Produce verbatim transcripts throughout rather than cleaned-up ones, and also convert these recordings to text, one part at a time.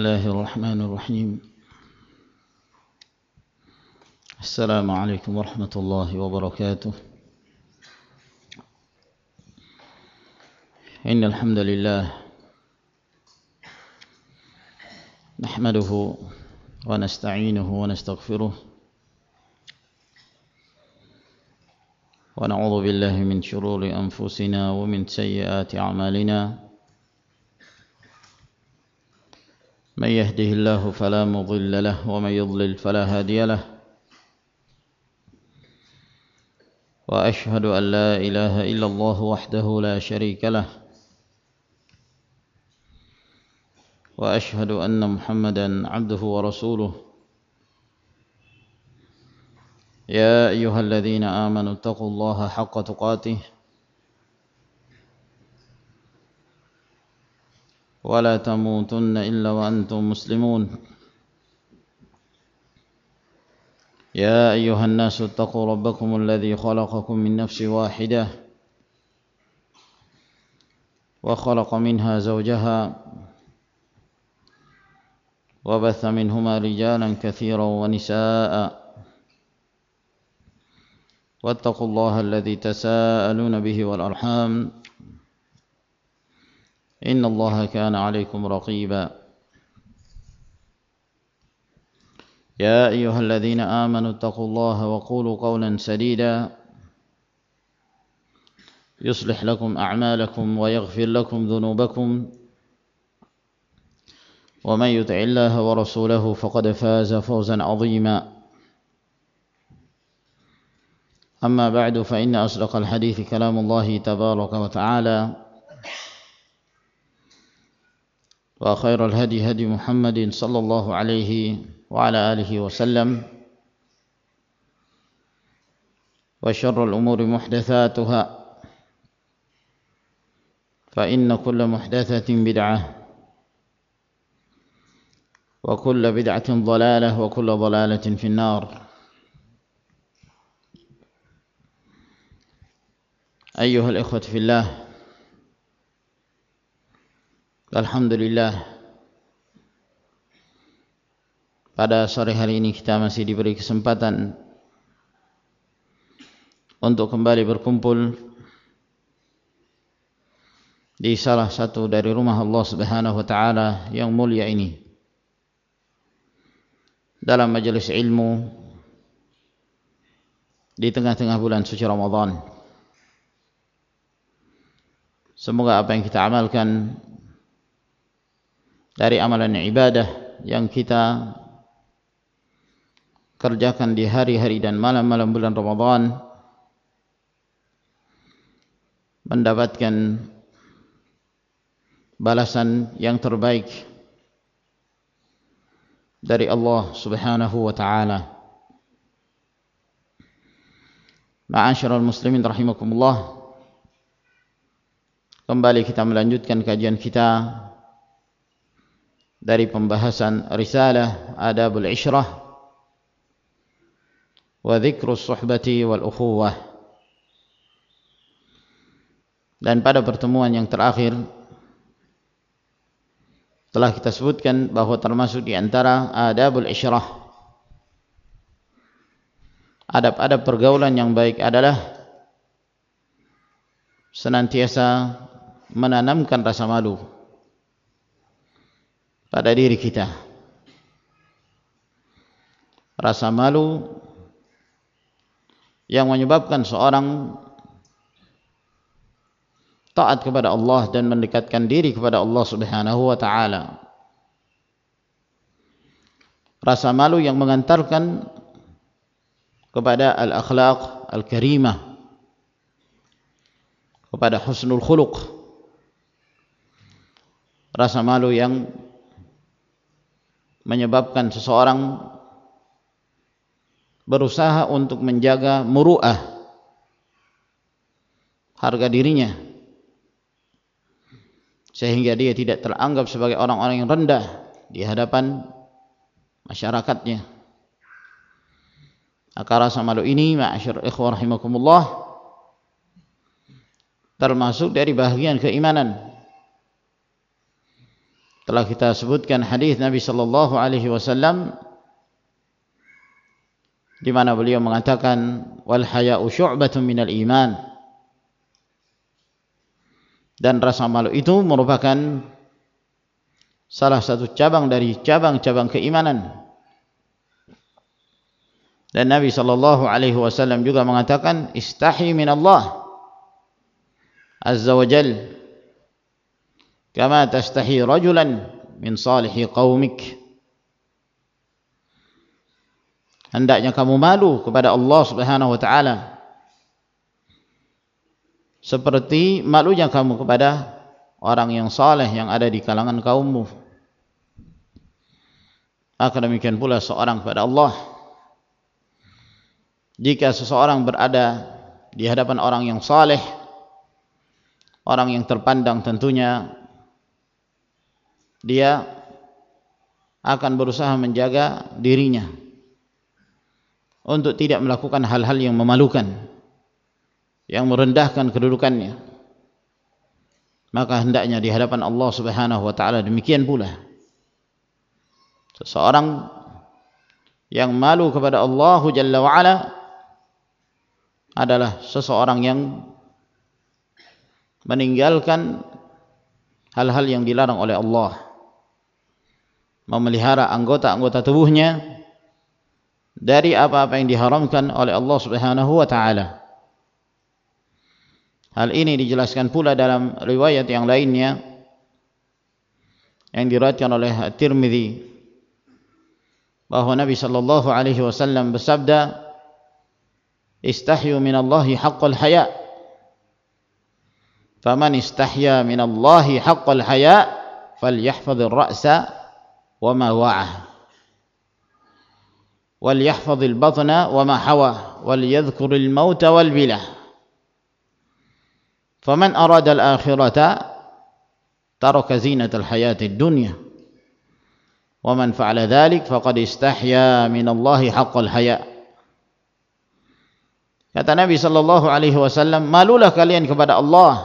الله الرحمن الرحيم. السلام عليكم ورحمة الله وبركاته. إن الحمد لله نحمده ونستعينه ونستغفره ونعوذ بالله من شرور أنفسنا ومن سيئات أعمالنا. من يهده الله فلا مضل له ومن يضلل فلا هادي له. وأشهد أن لا إله إلا الله وحده لا شريك له. وأشهد أن محمدا عبده ورسوله. يا أيها الذين آمنوا اتقوا الله حق تقاته ولا تموتن إلا وأنتم مسلمون. يا أيها الناس اتقوا ربكم الذي خلقكم من نفس واحدة وخلق منها زوجها وبث منهما رجالا كثيرا ونساء واتقوا الله الذي تساءلون به والأرحام إن الله كان عليكم رقيبا. يا أيها الذين آمنوا اتقوا الله وقولوا قولا سديدا يصلح لكم أعمالكم ويغفر لكم ذنوبكم ومن يطع الله ورسوله فقد فاز فوزا عظيما. أما بعد فإن أصدق الحديث كلام الله تبارك وتعالى وخير الهدي هدي محمد صلى الله عليه وعلى آله وسلم وشر الأمور محدثاتها فإن كل محدثة بدعة وكل بدعة ضلالة وكل ضلالة في النار. أيها الإخوة في الله, alhamdulillah, pada sore hari ini kita masih diberi kesempatan untuk kembali berkumpul di salah satu dari rumah Allah Subhanahu wa taala yang mulia ini dalam majelis ilmu di tengah-tengah bulan suci Ramadan. Semoga apa yang kita amalkan dari amalan ibadah yang kita kerjakan di hari-hari dan malam-malam bulan Ramadan mendapatkan balasan yang terbaik dari Allah Subhanahu wa taala. Ma'asyiral muslimin rahimakumullah, kembali kita melanjutkan kajian kita dari pembahasan risalah Adabul Ishrah wa Dzikrus Suhbati wal Ukhuwah. Dan pada pertemuan yang terakhir telah kita sebutkan bahwa termasuk di antara Adabul Ishrah, adab-adab pergaulan yang baik adalah senantiasa menanamkan rasa malu pada diri kita. Rasa malu yang menyebabkan seorang taat kepada Allah dan mendekatkan diri kepada Allah Subhanahu wa taala. Rasa malu yang mengantarkan kepada al-akhlaq al-karimah, kepada husnul khuluq. Rasa malu yang menyebabkan seseorang berusaha untuk menjaga muru'ah, harga dirinya, sehingga dia tidak teranggap sebagai orang-orang yang rendah di hadapan masyarakatnya. Maka rasa malu ini, ma'asyar ikhwah rahimakumullah, termasuk dari bahagian keimanan. Telah kita sebutkan hadis Nabi sallallahu alaihi wasallam di mana beliau mengatakan wal haya'u syu'batun minal iman, dan rasa malu itu merupakan salah satu cabang dari cabang-cabang keimanan. Dan Nabi sallallahu alaihi wasallam juga mengatakan istahi min Allah azza wa jal kama tastahi rajulan min salihi qaumik. Hendaknya kamu malu kepada Allah Subhanahu wa taala seperti malunya kamu kepada orang yang saleh yang ada di kalangan kaummu. Maka demikian pula seorang kepada Allah. Jika seseorang berada di hadapan orang yang saleh, orang yang terpandang, tentunya dia akan berusaha menjaga dirinya untuk tidak melakukan hal-hal yang memalukan, yang merendahkan kedudukannya. Maka hendaknya di hadapan Allah Subhanahu wa taala demikian pula. Seseorang yang malu kepada Allah Jalla wa Ala adalah seseorang yang meninggalkan hal-hal yang dilarang oleh Allah, memelihara anggota-anggota tubuhnya dari apa-apa yang diharamkan oleh Allah Subhanahu wa taala. Hal ini dijelaskan pula dalam riwayat yang lainnya yang diriwayatkan oleh At-Tirmidzi bahwa Nabi sallallahu alaihi wasallam bersabda, istahyu minallahi haqqal haya, faman istahya minallahi haqqal haya falyahfadhir ra'sa wa ma wa'ah walyahfadhil batna wa ma hawa walyadhkuril mauta wal bilah faman arada al-akhirata taraka zinatal hayatid dunya wa man fa'ala dhalik faqad istahya minallahi haqqal haya. Kata Nabi sallallahu alaihi wasallam, malulah kalian kepada Allah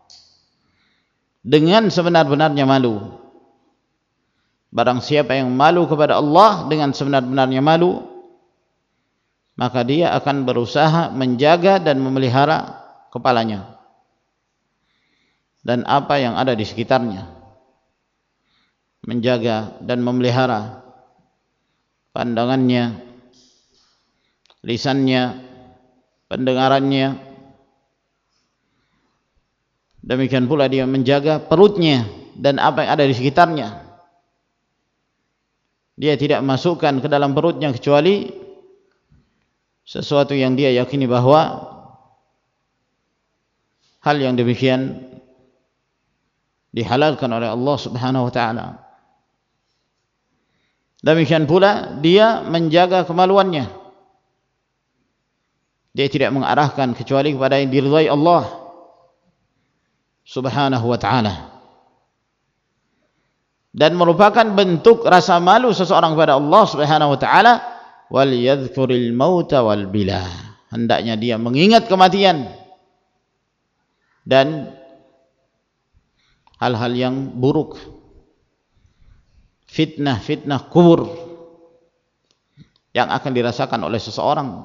dengan sebenar-benarnya malu. Barang siapa yang malu kepada Allah dengan sebenar-benarnya malu, maka dia akan berusaha menjaga dan memelihara kepalanya dan apa yang ada di sekitarnya, menjaga dan memelihara pandangannya, lisannya, pendengarannya. Demikian pula dia menjaga perutnya dan apa yang ada di sekitarnya. Dia tidak masukkan ke dalam perutnya kecuali sesuatu yang dia yakini bahwa hal yang demikian dihalalkan oleh Allah Subhanahu wa taala. Demikian pula dia menjaga kemaluannya. Dia tidak mengarahkan kecuali kepada yang diridhai Allah Subhanahu wa taala. Dan merupakan bentuk rasa malu seseorang kepada Allah Subhanahu wa taala, wal yadhkuril mauta wal bilah. Hendaknya dia mengingat kematian dan hal-hal yang buruk, fitnah-fitnah kubur yang akan dirasakan oleh seseorang.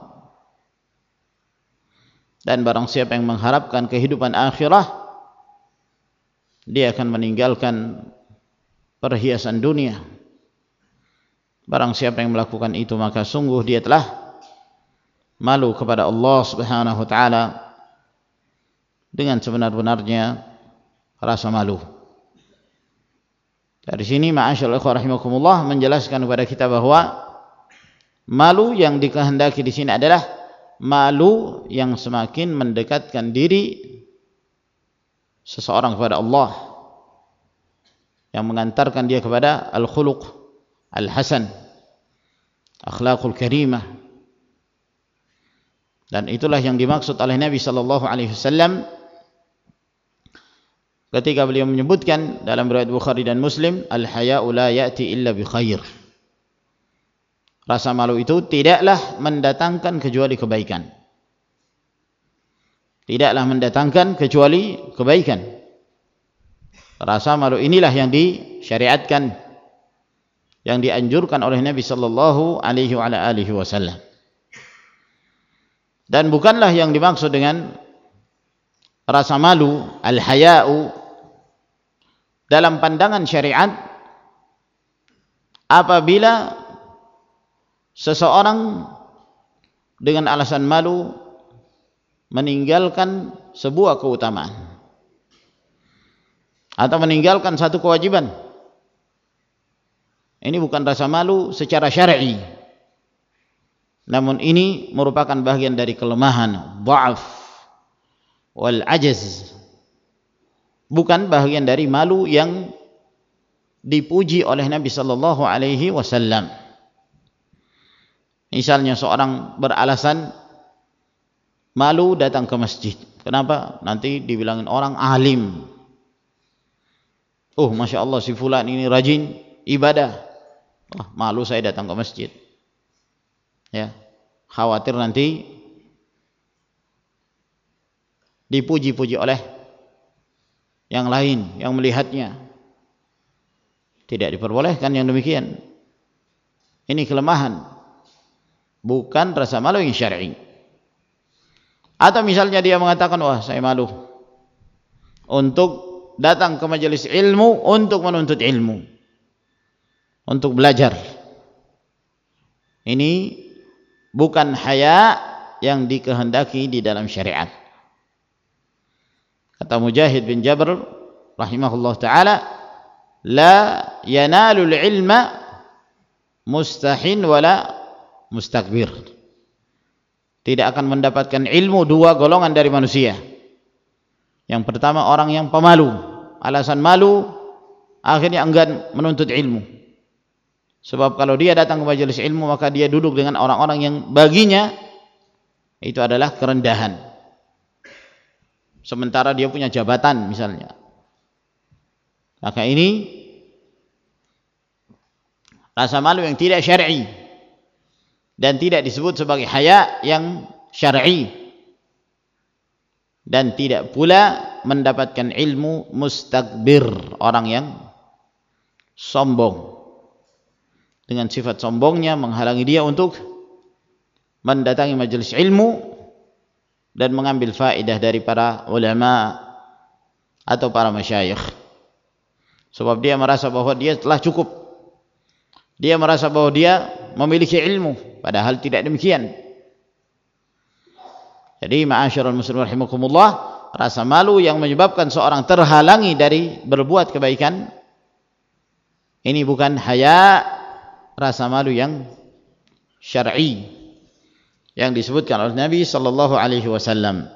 Dan barang siapa yang mengharapkan kehidupan akhirah, dia akan meninggalkan perhiasan dunia. Barang siapa yang melakukan itu, maka sungguh dia telah malu kepada Allah Subhanahu wa taala dengan sebenar-benarnya rasa malu. Dari sini ma'asyiral ikhwah rahimakumullah menjelaskan kepada kita bahwa malu yang dikehendaki di sini adalah malu yang semakin mendekatkan diri seseorang kepada Allah, yang mengantarkan dia kepada al-khuluq al-hasan, akhlaqul karimah. Dan itulah yang dimaksud oleh Nabi sallallahu alaihi wasallam ketika beliau menyebutkan dalam riwayat Bukhari dan Muslim, al-haya'u la ya'ti illa bi khair. Rasa malu itu tidaklah mendatangkan kecuali kebaikan. Tidaklah mendatangkan kecuali kebaikan. Rasa malu inilah yang di disyariatkan, yang dianjurkan oleh Nabi sallallahu alaihi wa alihi wasallam. Dan bukanlah yang dimaksud dengan rasa malu, al-haya'u, dalam pandangan syariat apabila seseorang dengan alasan malu meninggalkan sebuah keutamaan atau meninggalkan satu kewajiban. Ini bukan rasa malu secara syar'i, namun ini merupakan bagian dari kelemahan, dha'af wal ajaz, bukan bagian dari malu yang dipuji oleh Nabi sallallahu alaihi wasallam. Misalnya seorang beralasan malu datang ke masjid. Kenapa? Nanti dibilangin orang alim. Oh, masya Allah si fulan ini rajin ibadah. Oh, malu saya datang ke masjid. Ya, khawatir nanti dipuji-puji oleh yang lain yang melihatnya. Tidak diperbolehkan yang demikian. Ini kelemahan, bukan rasa malu yang syar'i. Atau misalnya dia mengatakan, wah saya malu untuk datang ke majelis ilmu untuk menuntut ilmu, untuk belajar. Ini bukan haya yang dikehendaki di dalam syariat. Kata Mujahid bin Jabr rahimahullah ta'ala, la yanalul ilma mustahin wala mustakbir. Tidak akan mendapatkan ilmu dua golongan dari manusia. Yang pertama orang yang pemalu, alasan malu akhirnya enggan menuntut ilmu. Sebab kalau dia datang ke majelis ilmu maka dia duduk dengan orang-orang yang baginya itu adalah kerendahan. Sementara dia punya jabatan misalnya. Maka ini rasa malu yang tidak syar'i dan tidak disebut sebagai haya yang syar'i, dan tidak pula mendapatkan ilmu mustakbir, orang yang sombong. Dengan sifat sombongnya menghalangi dia untuk mendatangi majelis ilmu dan mengambil faedah dari para ulama atau para masyayikh. Sebab dia merasa bahwa dia telah cukup, dia merasa bahwa dia memiliki ilmu, padahal tidak demikian. Jadi ma'asyiral muslimin rahimakumullah, rasa malu yang menyebabkan seorang terhalangi dari berbuat kebaikan, ini bukan haya, rasa malu yang syar'i yang disebutkan oleh Nabi sallallahu alaihi wasallam.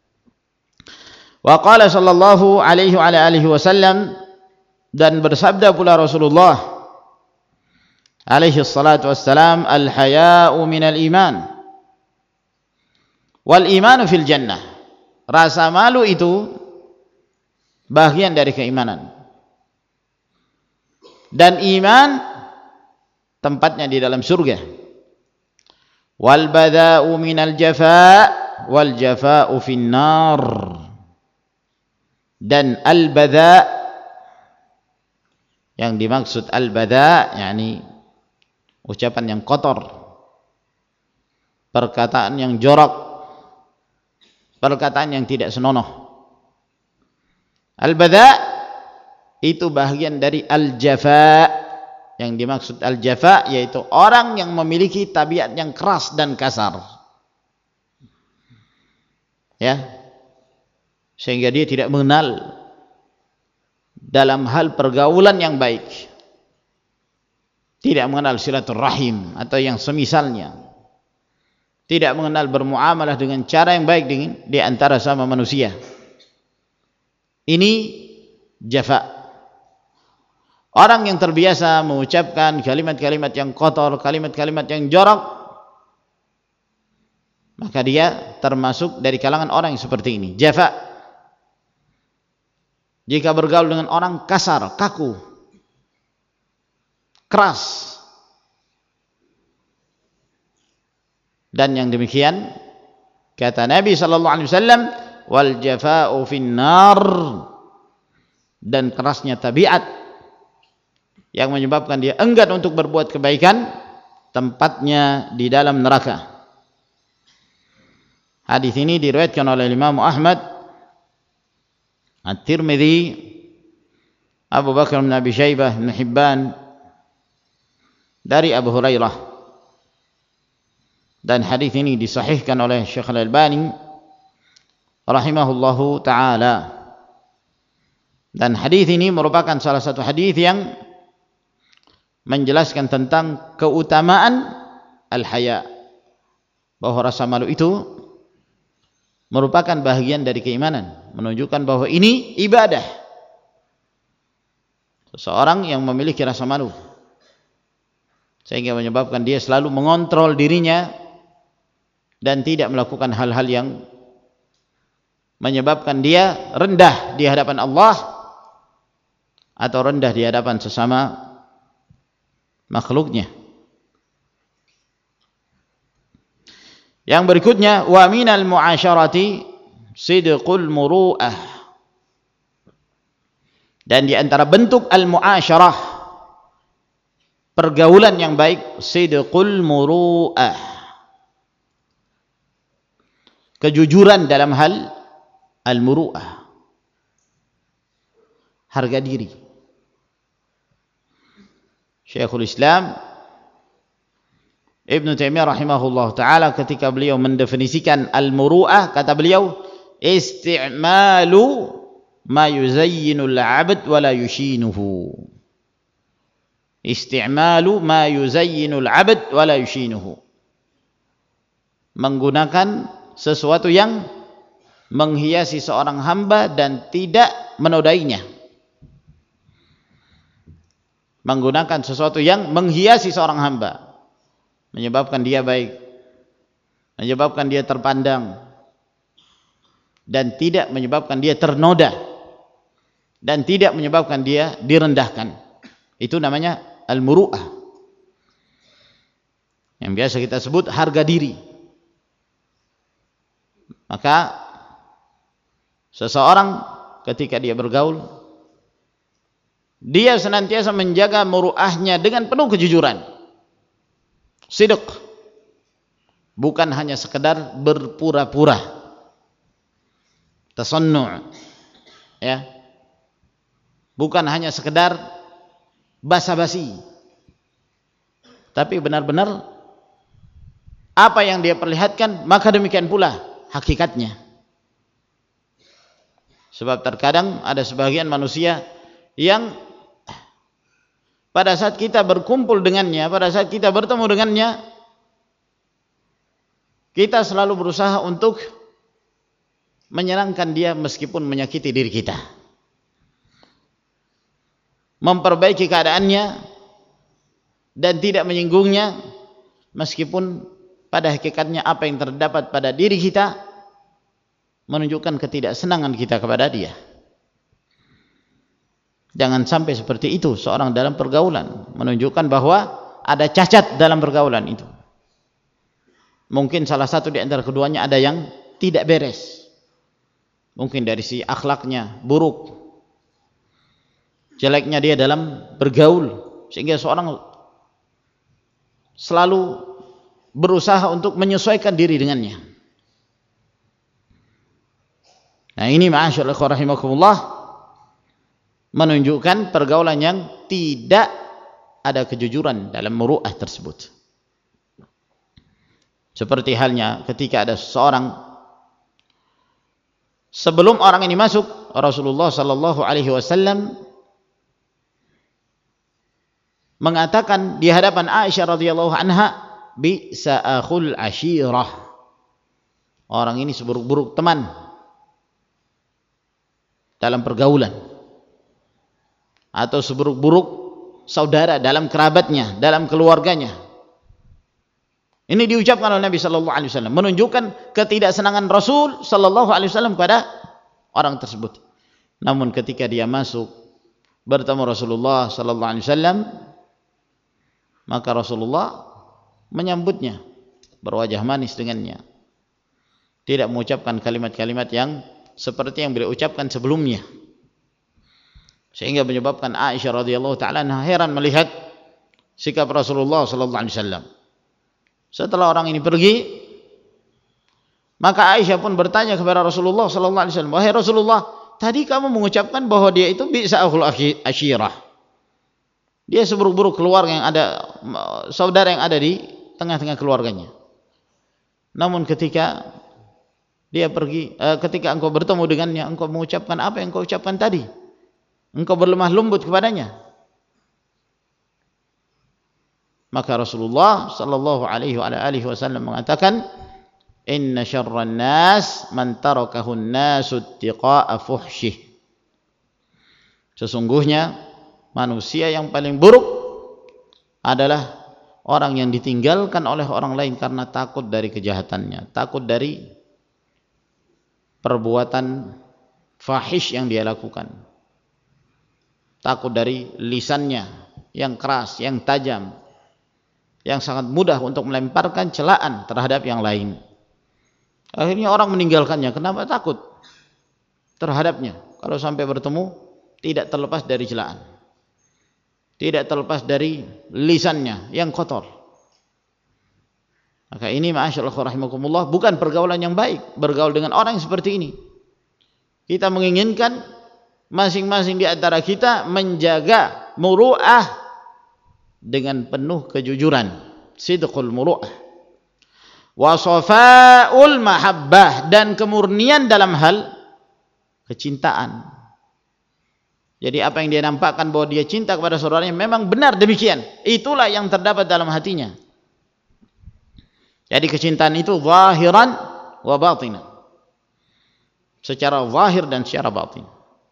Wa qala sallallahu alaihi wa alihi wasallam, dan bersabda pula Rasulullah alaihi salatu wassalam, al haya'u minal iman wal imanu fil jannah. Rasa malu itu bagian dari keimanan, dan iman tempatnya di dalam surga. Wal bada'u minal jafa' wal jafa'u finnar. Dan al bada', yang dimaksud al bada' yakni ucapan yang kotor, perkataan yang jorok, perkataan yang tidak senonoh. Al bada' itu bagian dari al jafa'. Yang dimaksud al-jafa yaitu orang yang memiliki tabiat yang keras dan kasar, ya, sehingga dia tidak mengenal dalam hal pergaulan yang baik, tidak mengenal silaturahim atau yang semisalnya, tidak mengenal bermuamalah dengan cara yang baik di, di antara sama manusia. Ini jafa. Orang yang terbiasa mengucapkan kalimat-kalimat yang kotor, kalimat-kalimat yang jorok, maka dia termasuk dari kalangan orang yang seperti ini, jafa. Jika bergaul dengan orang kasar, kaku, keras, dan yang demikian kata Nabi sallallahu alaihi wasallam, wal jafa'u finnar, dan kerasnya tabiat yang menyebabkan dia enggan untuk berbuat kebaikan, tempatnya di dalam neraka. Hadis ini diriwayatkan oleh Imam Ahmad, At-Tirmidzi, Abu Bakar bin Abi Syaibah, Ibn Hibban, dari Abu Hurairah. Dan hadis ini disahihkan oleh Syekh Al-Albani rahimahullahu taala. Dan hadis ini merupakan salah satu hadis yang menjelaskan tentang keutamaan al-haya, bahwa rasa malu itu merupakan bahagian dari keimanan, menunjukkan bahwa ini ibadah. Seseorang yang memiliki rasa malu sehingga menyebabkan dia selalu mengontrol dirinya dan tidak melakukan hal-hal yang menyebabkan dia rendah di hadapan Allah atau rendah di hadapan sesama makhluknya. Yang berikutnya, wa minal mu'asyarati sidqul muru'ah. Dan di antara bentuk al-mu'asyarah, pergaulan yang baik, sidqul muru'ah, kejujuran dalam hal al-muru'ah, harga diri. Syekhul Islam Ibn Taimiyah rahimahullah ta'ala ketika beliau mendefinisikan al-muru'ah, kata beliau, isti'malu ma yuzayyinul 'abd wa la yushinuhu. Isti'malu ma yuzayyinul 'abd wa la yushinuhu. Menggunakan sesuatu yang menghiasi seorang hamba dan tidak menodainya. Menggunakan sesuatu yang menghiasi seorang hamba, menyebabkan dia baik, menyebabkan dia terpandang, dan tidak menyebabkan dia ternoda, dan tidak menyebabkan dia direndahkan. Itu namanya al-muru'ah, yang biasa kita sebut harga diri. Maka seseorang ketika dia bergaul, dia senantiasa menjaga muru'ahnya dengan penuh kejujuran, sidq, bukan hanya sekedar berpura-pura, tasannu', ya, bukan hanya sekedar basa-basi, tapi benar-benar apa yang dia perlihatkan maka demikian pula hakikatnya. Sebab terkadang ada sebagian manusia yang pada saat kita berkumpul dengannya, pada saat kita bertemu dengannya, kita selalu berusaha untuk menyenangkan dia meskipun menyakiti diri kita, memperbaiki keadaannya dan tidak menyinggungnya meskipun pada hakikatnya apa yang terdapat pada diri kita menunjukkan ketidaksenangan kita kepada dia. Jangan sampai seperti itu seorang dalam pergaulan, menunjukkan bahwa ada cacat dalam pergaulan itu. Mungkin salah satu di antara keduanya ada yang tidak beres. Mungkin dari si akhlaknya buruk, jeleknya dia dalam bergaul, sehingga seorang selalu berusaha untuk menyesuaikan diri dengannya. Nah, ini ma'asyarul ikhwah rahimakumullah, menunjukkan pergaulan yang tidak ada kejujuran dalam muru'ah tersebut. Seperti halnya ketika ada seseorang, sebelum orang ini masuk, Rasulullah sallallahu alaihi wasallam mengatakan di hadapan Aisyah radhiyallahu anha, bi'sa akhul ashirah, orang ini seburuk-buruk teman dalam pergaulan, atau seburuk-buruk saudara dalam kerabatnya, dalam keluarganya. Ini diucapkan oleh Nabi sallallahu alaihi wasallam, menunjukkan ketidaksenangan Rasul sallallahu alaihi wasallam kepada orang tersebut. Namun ketika dia masuk bertemu Rasulullah sallallahu alaihi wasallam, maka Rasulullah menyambutnya, berwajah manis dengannya, tidak mengucapkan kalimat-kalimat yang seperti yang beliau ucapkan sebelumnya. sehingga menyebabkan Aisyah radhiyallahu taala heran melihat sikap Rasulullah sallallahu alaihi wasallam. Setelah orang ini pergi, maka Aisyah pun bertanya kepada Rasulullah sallallahu alaihi wasallam, "Wahai Rasulullah, tadi kamu mengucapkan bahwa dia itu bi'sa'ul asyirah. Dia seburuk-buruk keluarga yang ada, saudara yang ada di tengah-tengah keluarganya. Namun ketika dia pergi, eh, ketika engkau bertemu dengannya, engkau mengucapkan apa yang engkau ucapkan tadi? Engkau berlemah lembut kepadanya." Maka Rasulullah sallallahu alaihi wa alihi wasallam mengatakan, "Inna syarran nas man tarakahun nasu ittiqa'a fuhsyih." Sesungguhnya manusia yang paling buruk adalah orang yang ditinggalkan oleh orang lain karena takut dari kejahatannya, takut dari perbuatan fahish yang dia lakukan, takut dari lisannya yang keras, yang tajam, yang sangat mudah untuk melemparkan celaan terhadap yang lain. Akhirnya orang meninggalkannya. Kenapa? Takut terhadapnya. Kalau sampai bertemu, tidak terlepas dari celaan, tidak terlepas dari lisannya yang kotor. Maka ini ma'asyaallah rahimakumullah, bukan pergaulan yang baik bergaul dengan orang yang seperti ini. Kita menginginkan masing-masing di antara kita menjaga muru'ah dengan penuh kejujuran, sidqul muru'ah, wa shafa'ul mahabbah, dan kemurnian dalam hal kecintaan. Jadi apa yang dia nampakkan bahwa dia cinta kepada saudaranya memang benar demikian, itulah yang terdapat dalam hatinya. Jadi kecintaan itu zahiran wa batinan, secara zahir dan secara batin.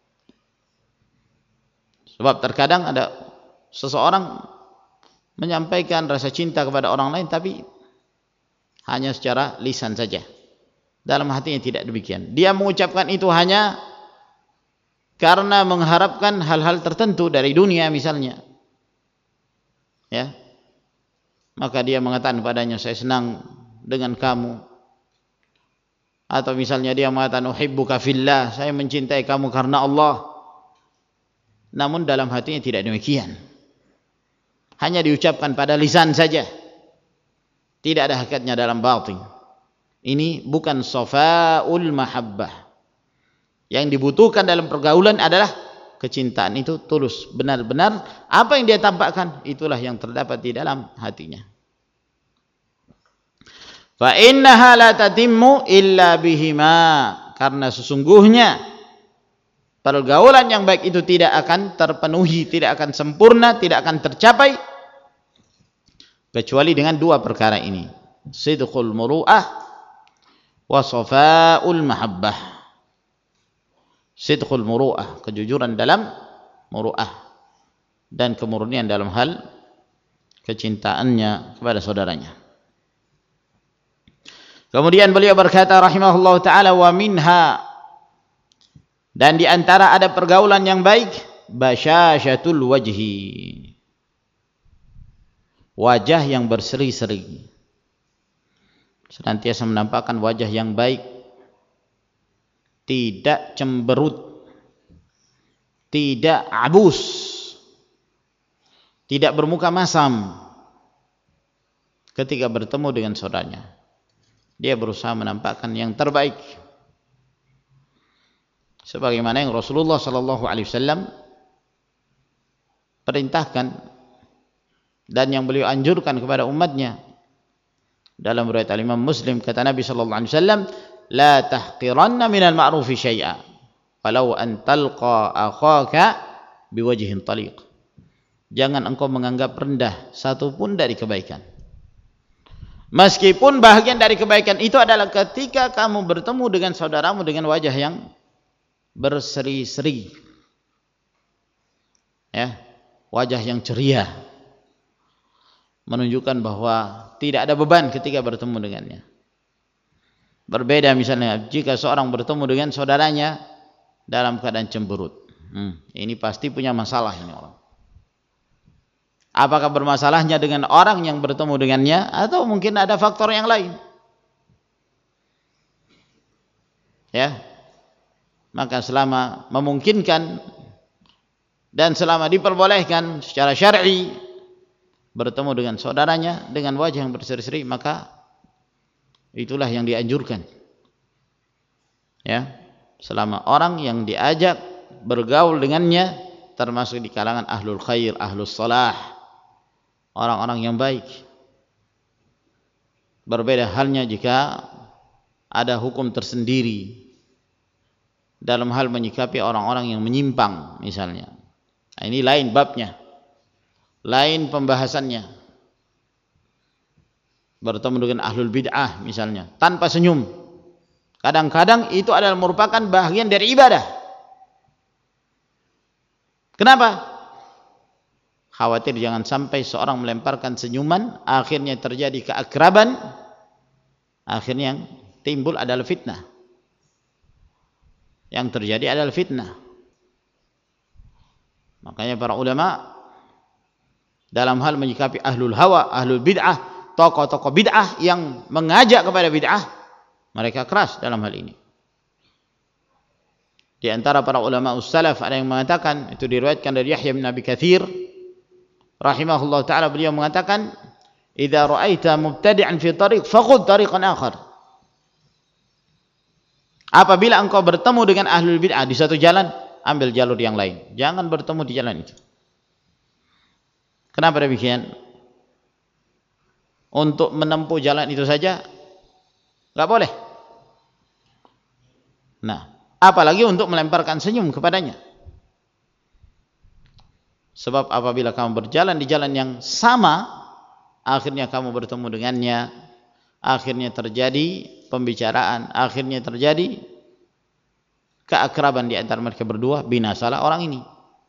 Sebab terkadang ada seseorang menyampaikan rasa cinta kepada orang lain tapi hanya secara lisan saja, dalam hatinya tidak demikian. Dia mengucapkan itu hanya karena mengharapkan hal-hal tertentu dari dunia misalnya, ya, maka dia mengatakan padanya, "Saya senang dengan kamu." Atau misalnya dia mengatakan, "Uhibbuka fillah," saya mencintai kamu karena Allah. Namun dalam hatinya tidak demikian, hanya diucapkan pada lisan saja, tidak ada hakikatnya dalam batin. Ini bukan shafa'ul mahabbah. Yang dibutuhkan dalam pergaulan adalah kecintaan itu tulus, benar-benar apa yang dia tampakkan itulah yang terdapat di dalam hatinya. Fa innaha la tatimmu illa bihima, karena sesungguhnya pergaulan yang baik itu tidak akan terpenuhi, tidak akan sempurna, tidak akan tercapai kecuali dengan dua perkara ini, sidqul muru'ah wa shafa'ul mahabbah. Sidqul muru'ah, kejujuran dalam muru'ah, dan kemurnian dalam hal kecintaannya kepada saudaranya. Kemudian beliau berkata rahimahullah ta'ala, wa minha, dan di antara ada pergaulan yang baik, basyasyatul wajhi, wajah yang berseri-seri, senantiasa menampakkan wajah yang baik, tidak cemberut, tidak abus, tidak bermuka masam. Ketika bertemu dengan saudaranya, dia berusaha menampakkan yang terbaik, sebagaimana yang Rasulullah sallallahu alaihi wasallam perintahkan dan yang beliau anjurkan kepada umatnya. Dalam riwayat Imam Muslim, kata Nabi sallallahu alaihi wasallam, la tahqiranna minal ma'rufi syai'a walau an talqa akhaka biwajhin taliq. Jangan engkau menganggap rendah satu pun dari kebaikan, meskipun bahagian dari kebaikan itu adalah ketika kamu bertemu dengan saudaramu dengan wajah yang berseri-seri, ya, wajah yang ceria, menunjukkan bahwa tidak ada beban ketika bertemu dengannya. Berbeda misalnya jika seorang bertemu dengan saudaranya dalam keadaan cemberut, hmm, ini pasti punya masalah ini orang. Apakah bermasalahnya dengan orang yang bertemu dengannya, atau mungkin ada faktor yang lain? Ya, maka selama memungkinkan Dan selama diperbolehkan secara syar'i bertemu dengan saudaranya dengan wajah yang berseri-seri, maka itulah yang dianjurkan. Ya, selama orang yang diajak bergaul dengannya termasuk di kalangan ahlul khair, ahlus salah, orang-orang yang baik. Berbeda halnya jika ada hukum tersendiri dalam hal menyikapi orang-orang yang menyimpang misalnya. Nah, ini lain babnya, lain pembahasannya. Bertemu dengan ahlul bid'ah misalnya tanpa senyum, kadang-kadang itu adalah merupakan bagian dari ibadah. Kenapa? Khawatir jangan sampai seorang melemparkan senyuman, akhirnya terjadi keakraban, akhirnya yang timbul adalah fitnah. Yang terjadi adalah fitnah. Makanya para ulama dalam hal menyikapi ahlul hawa, ahlul bid'ah, tokoh-tokoh bid'ah yang mengajak kepada bid'ah, mereka keras dalam hal ini. Di antara para ulama ussalaf ada yang mengatakan, itu diriwayatkan dari Yahya bin Abi Katsir rahimahullah taala, beliau mengatakan, "Idza ra'aita mubtadi'an fi tariq faqud tariqan akhar." Apabila engkau bertemu dengan ahlul bid'ah di satu jalan, ambil jalur yang lain. Jangan bertemu di jalan itu. Kenapa demikian? Untuk menempuh jalan itu saja enggak boleh. Nah, apalagi untuk melemparkan senyum kepadanya. Sebab apabila kamu berjalan di jalan yang sama, akhirnya kamu bertemu dengannya, akhirnya terjadi pembicaraan, akhirnya terjadi keakraban di antara mereka berdua, binasalah orang ini.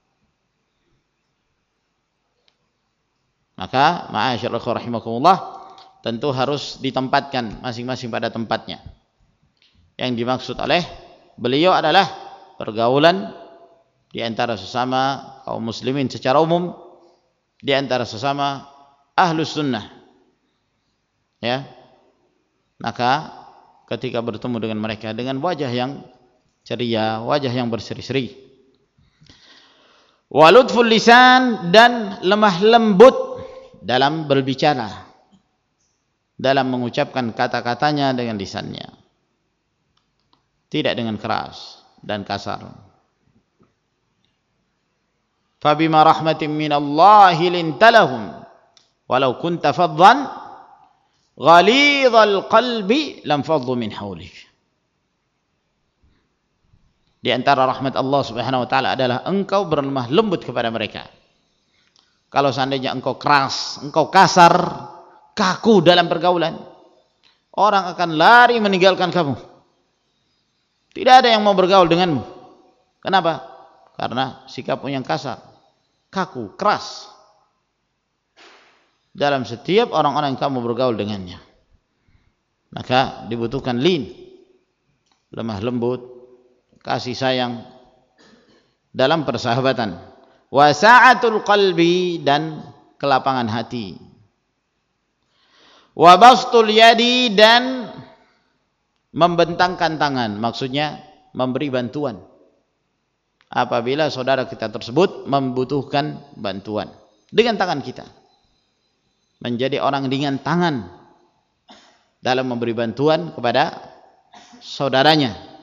Maka ma'asyiral ikhwah rahimakumullah, tentu harus ditempatkan masing-masing pada tempatnya. Yang dimaksud oleh beliau adalah pergaulan di antara sesama kaum muslimin secara umum, di antara sesama ahlus sunnah. Ya. Maka ketika bertemu dengan mereka dengan wajah yang ceria, wajah yang berseri-seri. Wa lutful lisan, dan lemah lembut dalam berbicara, dalam mengucapkan kata-katanya dengan lisannya, tidak dengan keras dan kasar. Fabima rahmatin minallahi lintalahum walau kunta faddan ghalidhal qalbi lam faddu min hawlik. Di antara rahmat Allah Subhanahu wa taala adalah engkau berlemah lembut kepada mereka. Kalau seandainya engkau keras, engkau kasar, kaku dalam pergaulan, orang akan lari meninggalkan kamu. Tidak ada yang mau bergaul denganmu. Kenapa? Karena sikapmu yang kasar, kaku, keras dalam setiap orang-orang yang kamu bergaul dengannya. Maka dibutuhkan lin, lemah lembut, kasih sayang dalam persahabatan, wa sa'atul qalbi, dan kelapangan hati, wa bastul yadi, dan membentangkan tangan, maksudnya memberi bantuan apabila saudara kita tersebut membutuhkan bantuan dengan tangan kita, menjadi orang ringan tangan dalam memberi bantuan kepada saudaranya.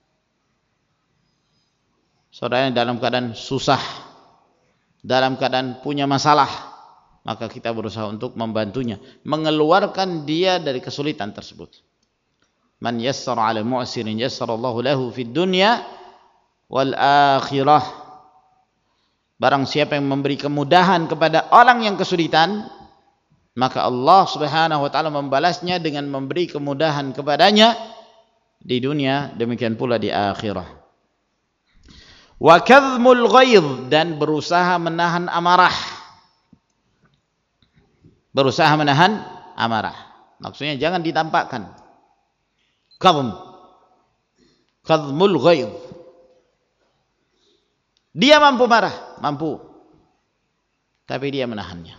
Saudaranya dalam keadaan susah, dalam keadaan punya masalah, maka kita berusaha untuk membantunya, mengeluarkan dia dari kesulitan tersebut. Man yassara 'ala mu'sirin yassarallahu lahu fid dunya wal akhirah. Barang siapa yang memberi kemudahan kepada orang yang kesulitan, maka Allah Subhanahu wa taala membalasnya dengan memberi kemudahan kepadanya di dunia, demikian pula di akhirat. Wa kadhmul ghaidh, dan berusaha menahan amarah. Berusaha menahan amarah, maksudnya jangan ditampakkan. Kadhm, kadhmul ghaidh, dia mampu marah, mampu, tapi dia menahannya.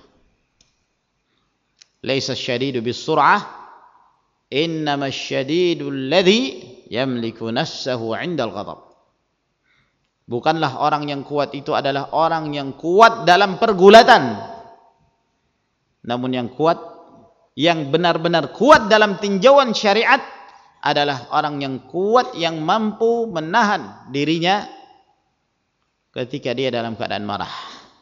Laisa asyadidu bis-sur'ah, innama asyadidu alladhi yamliku nafsahu 'inda al-ghadab. Bukanlah orang yang kuat itu adalah orang yang kuat dalam pergulatan, namun yang kuat, yang benar-benar kuat dalam tinjauan syariat adalah orang yang kuat yang mampu menahan dirinya ketika dia dalam keadaan marah.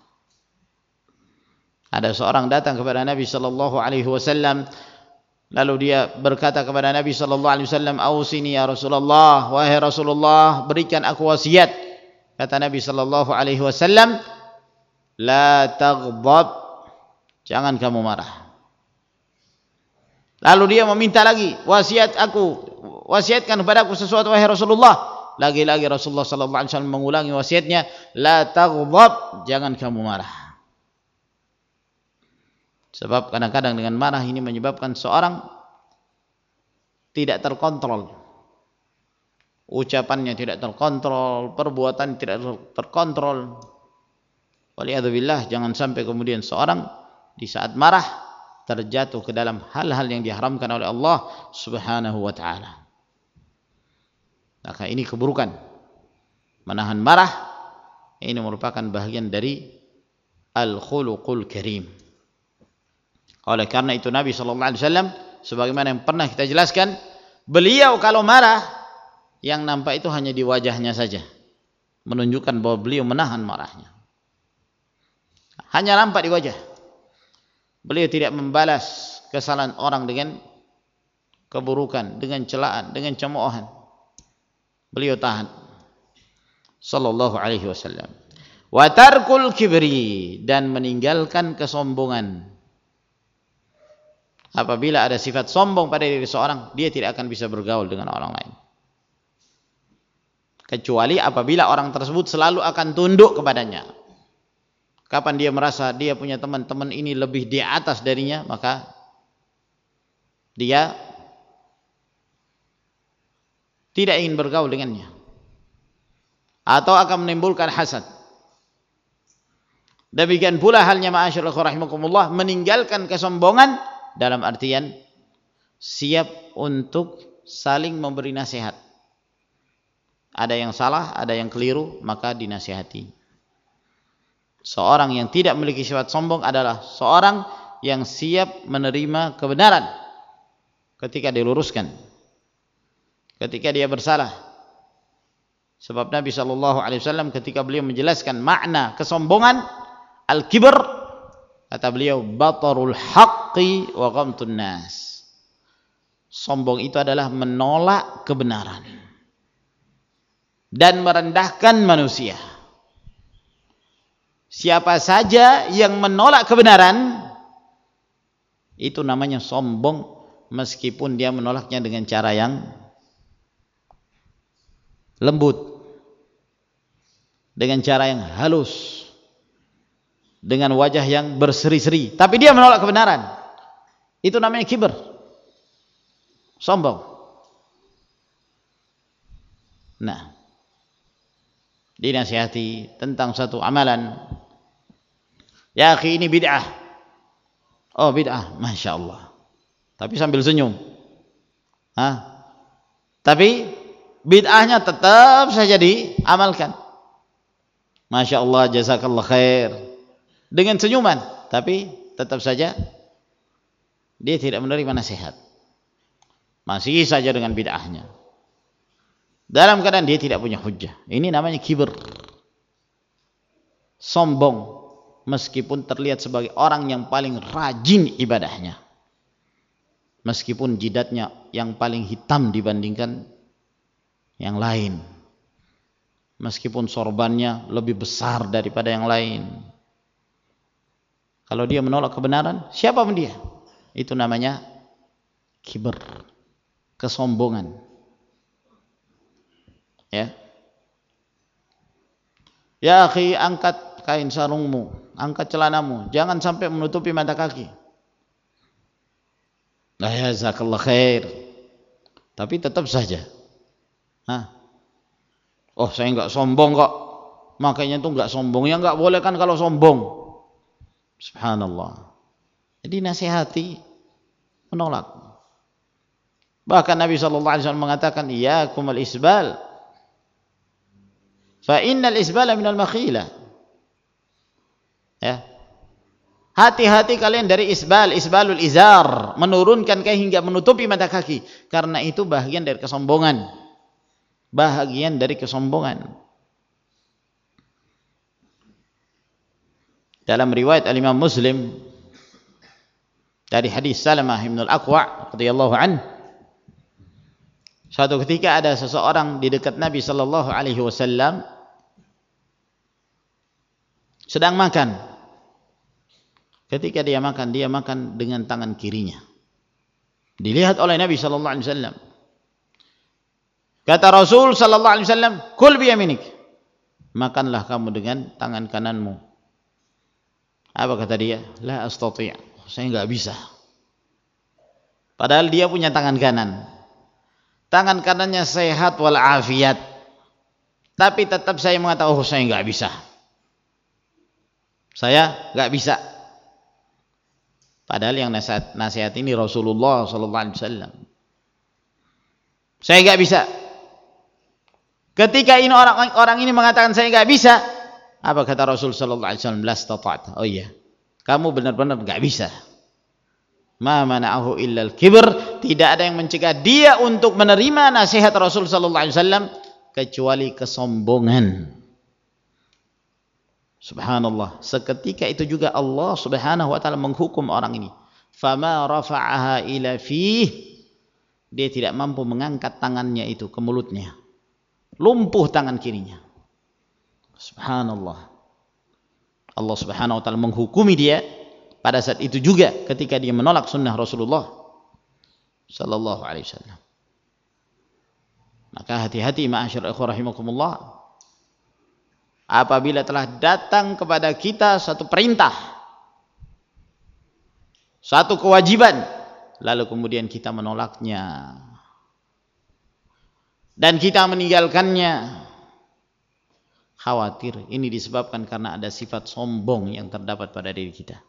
Ada seorang datang kepada Nabi sallallahu alaihi wasallam, lalu dia berkata kepada Nabi sallallahu alaihi wasallam, "Ausini ya Rasulullah, wahai Rasulullah, berikan aku wasiat." Kata Nabi sallallahu alaihi wasallam, "La taghdab." Jangan kamu marah. Lalu dia meminta lagi, "Wasiat aku, wasiatkan kepadaku sesuatu wahai Rasulullah." Lagi-lagi Rasulullah sallallahu alaihi wasallam mengulangi wasiatnya, "La taghdab." Jangan kamu marah. Sebab kadang-kadang dengan marah ini menyebabkan seorang tidak terkontrol. Ucapannya tidak terkontrol, perbuatan tidak terkontrol. Waliyadzubillah, jangan sampai kemudian seorang di saat marah terjatuh ke dalam hal-hal yang diharamkan oleh Allah Subhanahu wa taala. Maka ini keburukan. Menahan marah ini merupakan bagian dari al-khuluqul karim. Oleh karena itu Nabi sallallahu alaihi wasallam sebagaimana yang pernah kita jelaskan, beliau kalau marah yang nampak itu hanya di wajahnya saja, menunjukkan bahwa beliau menahan marahnya. Hanya nampak di wajah. Beliau tidak membalas kesalahan orang dengan keburukan, dengan celaan, dengan cemoohan. Beliau tahan. Sallallahu alaihi wasallam. Wa tarkul kibri, dan meninggalkan kesombongan. Apabila ada sifat sombong pada diri seorang, dia tidak akan bisa bergaul dengan orang lain. Kecuali apabila orang tersebut selalu akan tunduk kepadanya. Kapan dia merasa dia punya teman-teman ini lebih di atas darinya, maka dia tidak ingin bergaul dengannya, atau akan menimbulkan hasad. Demikian pula halnya ma'asyiral rahimakumullah, meninggalkan kesombongan dalam artian siap untuk saling memberi nasihat. Ada yang salah, ada yang keliru, maka dinasihati. Seorang yang tidak memiliki sifat sombong adalah seorang yang siap menerima kebenaran ketika diluruskan, ketika dia bersalah. Sebab Nabi sallallahu alaihi wasallam ketika beliau menjelaskan makna kesombongan, al-kibr, kata beliau, batarul haqqi wa ghamtun nas. Sombong itu adalah menolak kebenaran dan merendahkan manusia. Siapa saja yang menolak kebenaran, itu namanya sombong, meskipun dia menolaknya dengan cara yang lembut, dengan cara yang halus, dengan wajah yang berseri-seri, tapi dia menolak kebenaran. Itu namanya kibir, sombong. Nah, dinasihati tentang satu amalan, ya akhi ini bid'ah. Oh bid'ah, masya Allah. Tapi sambil senyum. Hah? Tapi bid'ahnya tetap saja diamalkan. Masya Allah, jazakallah khair. Dengan senyuman, tapi tetap saja dia tidak menerima nasihat. Masih saja dengan bid'ahnya. Dalam keadaan dia tidak punya hujjah. Ini namanya kibir. Sombong. Meskipun terlihat sebagai orang yang paling rajin ibadahnya. Meskipun jidatnya yang paling hitam dibandingkan yang lain. Meskipun sorbannya lebih besar daripada yang lain. Kalau dia menolak kebenaran, siapa pun dia, itu namanya kibir. Kesombongan. Ya, ya akhi, angkat kain sarungmu, angkat celanamu, jangan sampai menutupi mata kaki. Nah, ya jazakallah khair. Tapi tetap saja, Hah? oh saya enggak sombong kok, makanya itu enggak sombong. Ya enggak boleh kan kalau sombong. Subhanallah. Jadi nasihati, menolak. Bahkan Nabi sallallahu alaihi wasallam mengatakan, "Iyyakum al-isbal, Fa innal isbala minal makhila. Ya. Hati-hati kalian dari isbal, isbalul izar, menurunkan kaki hingga menutupi mata kaki, karena itu bahagian dari kesombongan. Bahagian dari kesombongan. Dalam riwayat Al-Imam Muslim dari hadis Salamah bin Al-Aqwa radhiyallahu anhu, suatu ketika ada seseorang di dekat Nabi sallallahu alaihi wasallam sedang makan. Ketika dia makan, dia makan dengan tangan kirinya. Dilihat oleh Nabi sallallahu alaihi wasallam. Kata Rasul sallallahu alaihi wasallam, "Kul bi yaminik." Makanlah kamu dengan tangan kananmu. Apa kata dia? La astati'. Saya enggak bisa. Padahal dia punya tangan kanan. Tangan kanannya sehat wal afiat. Tapi tetap saya mengatakan, "Oh, saya enggak bisa." Saya enggak bisa. Padahal yang nasihat, nasihat ini Rasulullah sallallahu alaihi wasallam. Saya enggak bisa. Ketika ini orang orang ini mengatakan saya enggak bisa, apa kata Rasul sallallahu alaihi wasallam? La stata'ta. Oh iya. Kamu benar-benar enggak bisa. Ma mana'ahu illa al-kibr, tidak ada yang mencegah dia untuk menerima nasihat Rasul sallallahu alaihi wasallam kecuali kesombongan. Subhanallah, seketika itu juga Allah Subhanahu wa taala menghukum orang ini. Fama rafa'aha ila fih, dia tidak mampu mengangkat tangannya itu ke mulutnya. Lumpuh tangan kirinya. Subhanallah. Allah Subhanahu wa taala menghukumi dia pada saat itu juga ketika dia menolak sunnah Rasulullah sallallahu alaihi wasallam. Maka hati-hati ma'asyiral ikhwah rahimakumullah. Apabila telah datang kepada kita satu perintah, satu kewajiban, lalu kemudian kita menolaknya dan kita meninggalkannya, khawatir ini disebabkan karena ada sifat sombong yang terdapat pada diri kita,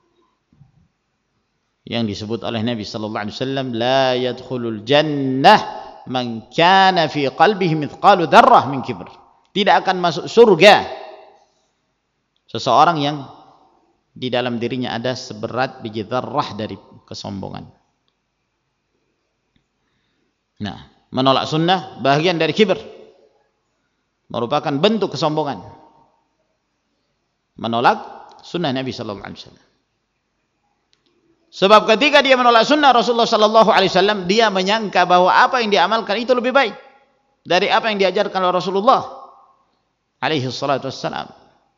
yang disebut oleh Nabi sallallahu alaihi wasallam, la yadkhulul jannah man kana fi qalbihi mithqalu dzarrah min kibr. Tidak akan masuk surga seseorang yang di dalam dirinya ada seberat biji dzarrah dari kesombongan. Nah, menolak sunnah bagian dari kibr, merupakan bentuk kesombongan. Menolak sunnah Nabi sallallahu alaihi wasallam. Sebab ketika dia menolak sunnah Rasulullah sallallahu alaihi wasallam, dia menyangka bahwa apa yang dia amalkan itu lebih baik dari apa yang diajarkan oleh Rasulullah alaihi salatu wassalam.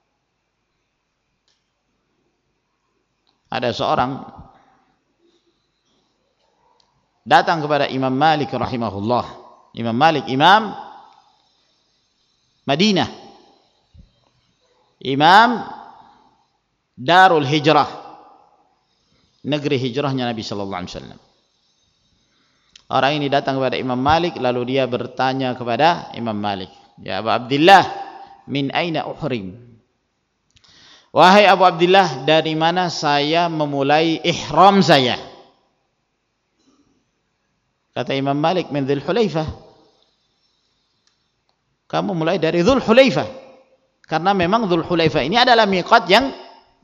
Ada seorang datang kepada Imam Malik rahimahullah. Imam Malik, imam Madinah, imam Darul Hijrah, negeri hijrahnya Nabi sallallahu alaihi wasallam. Orang ini datang kepada Imam Malik, lalu dia bertanya kepada Imam Malik, "Ya Abu Abdullah, min aina uhrim?" Wahai Abu Abdullah, dari mana saya memulai ihram saya? Kata Imam Malik, min Dzul Hulaifah. Kamu mulai dari Dzul Hulaifah. Karena memang Dzul Hulaifah ini adalah miqat yang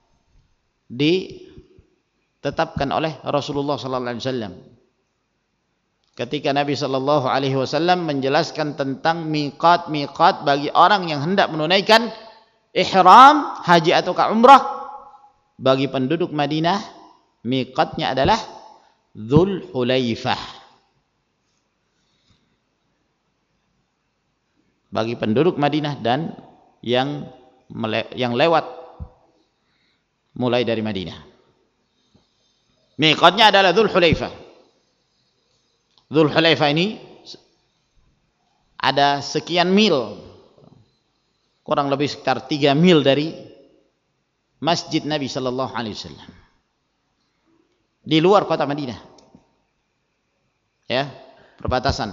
ditetapkan oleh Rasulullah sallallahu alaihi wasallam. Ketika Nabi sallallahu alaihi wasallam menjelaskan tentang miqat-miqat bagi orang yang hendak menunaikan ihram haji atau umrah, bagi penduduk Madinah miqatnya adalah Dzul Hulaifah. Bagi penduduk Madinah dan yang yang lewat mulai dari Madinah, miqatnya adalah Dzul Hulaifah. Dzul Hulaifah ini ada sekian mil, kurang lebih sekitar tiga mil dari Masjid Nabi sallallahu alaihi wasallam, di luar kota Madinah. Ya, perbatasan.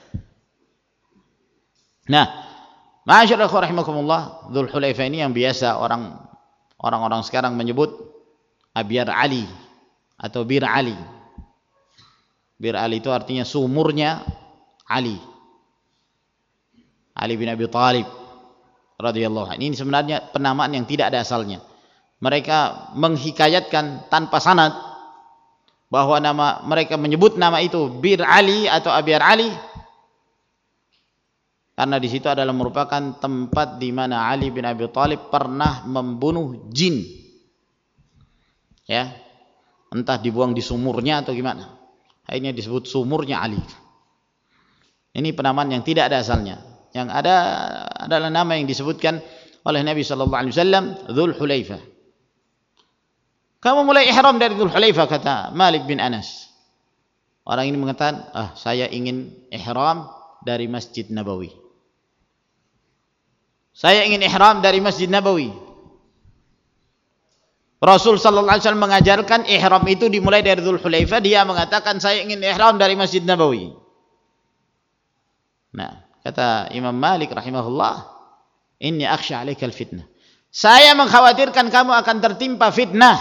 Nah, ma'asyiral ikhwah rahimakumullah, Dzul Hulaifah ini yang biasa orang orang-orang sekarang menyebut Abyar Ali atau Bir Ali. Bir Ali itu artinya sumurnya Ali. Ali bin Abi Thalib radhiyallahu anhu. Ini sebenarnya penamaan yang tidak ada asalnya. Mereka menghikayatkan tanpa sanad bahwa nama mereka menyebut nama itu Bir Ali atau Abyar Ali karena di situ adalah merupakan tempat di mana Ali bin Abi Thalib pernah membunuh jin. Ya. Entah dibuang di sumurnya atau gimana. Akhirnya disebut sumurnya Ali. Ini penamaan yang tidak ada asalnya. Yang ada adalah nama yang disebutkan oleh Nabi sallallahu alaihi wasallam, Dzul Hulaifah. Kamu mulai ihram dari Dzul Hulaifah, kata Malik bin Anas. Orang ini mengatakan, ah saya ingin ihram dari Masjid Nabawi. Saya ingin ihram dari Masjid Nabawi. Rasul sallallahu alaihi wasallam mengajarkan ihram itu dimulai dari Dzul Hulaifah. Dia mengatakan saya ingin ihram dari Masjid Nabawi. Nah, kata Imam Malik rahimahullah, inni akhsha 'alaikal fitnah. Saya mengkhawatirkan kamu akan tertimpa fitnah.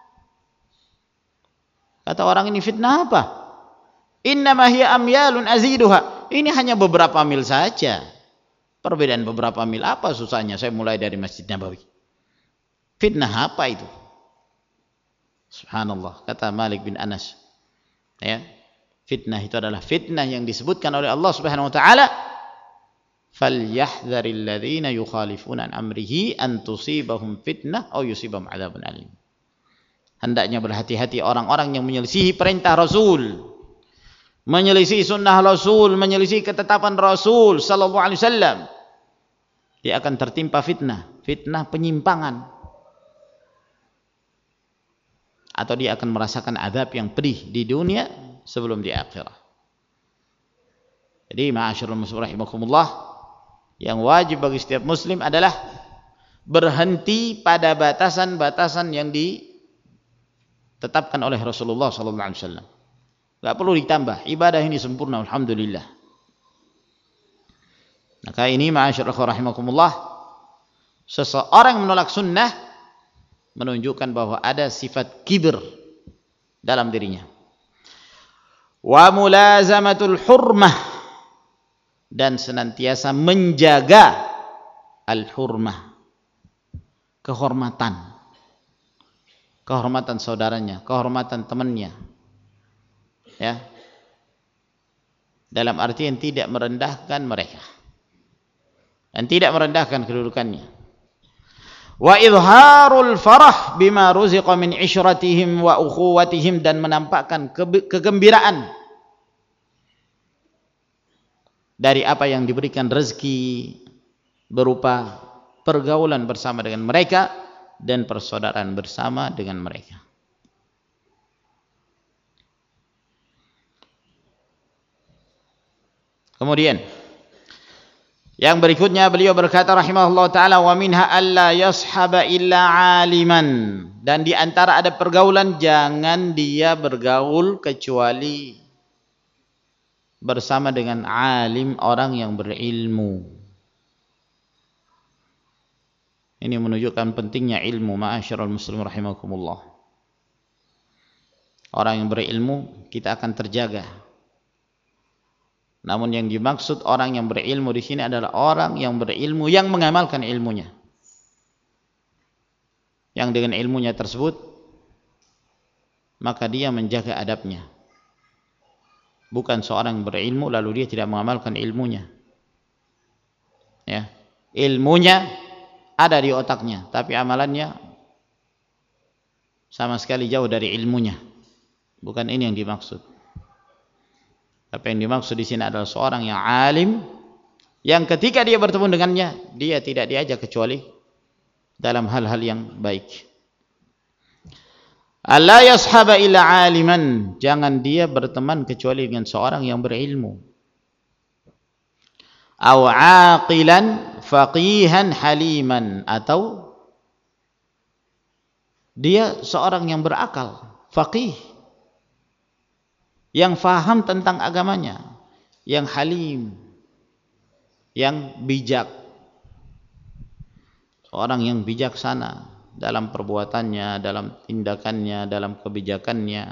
Kata orang ini, fitnah apa? Innama hiya amyalun aziduha. Ini hanya beberapa mil saja. Perbedaan beberapa mil, apa susahnya saya mulai dari Masjid Nabawi? Fitnah apa itu? Subhanallah, kata Malik bin Anas. Ya. Fitnah itu adalah fitnah yang disebutkan oleh Allah Subhanahu wa taala, falyahdharil ladzina yukhalifuna an amrihi an tusibahum fitnah aw yusibahum adzabun alim. Hendaknya berhati-hati orang-orang yang menyelisihi perintah Rasul, menyelisihi sunnah Rasul, menyelisihi ketetapan Rasul sallallahu alaihi wasallam. Dia akan tertimpa fitnah, fitnah penyimpangan. Atau dia akan merasakan azab yang pedih di dunia sebelum di akhirat. Jadi ma'asyiral muslimin rahimakumullah, yang wajib bagi setiap muslim adalah berhenti pada batasan-batasan yang ditetapkan oleh Rasulullah sallallahu alaihi wasallam. Enggak perlu ditambah. Ibadah ini sempurna, alhamdulillah. Maka ini ma'asyiral rahimakumullah, seseorang menolak sunnah menunjukkan bahwa ada sifat kibir dalam dirinya. Wa mulazamatul hurmah, dan senantiasa menjaga al-hurmah, kehormatan. Kehormatan saudaranya, kehormatan temannya. Ya. Dalam artian tidak merendahkan mereka. Dan tidak merendahkan kedudukannya. Wa izharul farah bima ruziqa min ishratihim wa ukhuwatihim, dan menampakkan kegembiraan dari apa yang diberikan rezeki berupa pergaulan bersama dengan mereka dan persaudaraan bersama dengan mereka. Kemudian yang berikutnya beliau berkata rahimahullah ta'ala, wa minha alla yashaba illa aliman, dan di antara ada pergaulan, jangan dia bergaul kecuali bersama dengan alim, orang yang berilmu. Ini menunjukkan pentingnya ilmu, ma'asyiral muslimin rahimakumullah. Orang yang berilmu kita akan terjaga. Namun yang dimaksud orang yang berilmu di sini adalah orang yang berilmu yang mengamalkan ilmunya. Yang dengan ilmunya tersebut maka dia menjaga adabnya. Bukan seorang berilmu lalu dia tidak mengamalkan ilmunya. Ya, ilmunya ada di otaknya, tapi amalannya sama sekali jauh dari ilmunya. Bukan ini yang dimaksud. Apa yang dimaksud di sini adalah seorang yang alim, yang ketika dia bertemu dengannya, dia tidak diajak kecuali dalam hal-hal yang baik. Alla yashaba illa aliman, jangan dia berteman kecuali dengan seorang yang berilmu. Aw aqilan faqihan haliman, atau dia seorang yang berakal, faqih, yang faham tentang agamanya, yang halim, yang bijak. Orang yang bijaksana dalam perbuatannya, dalam tindakannya, dalam kebijakannya.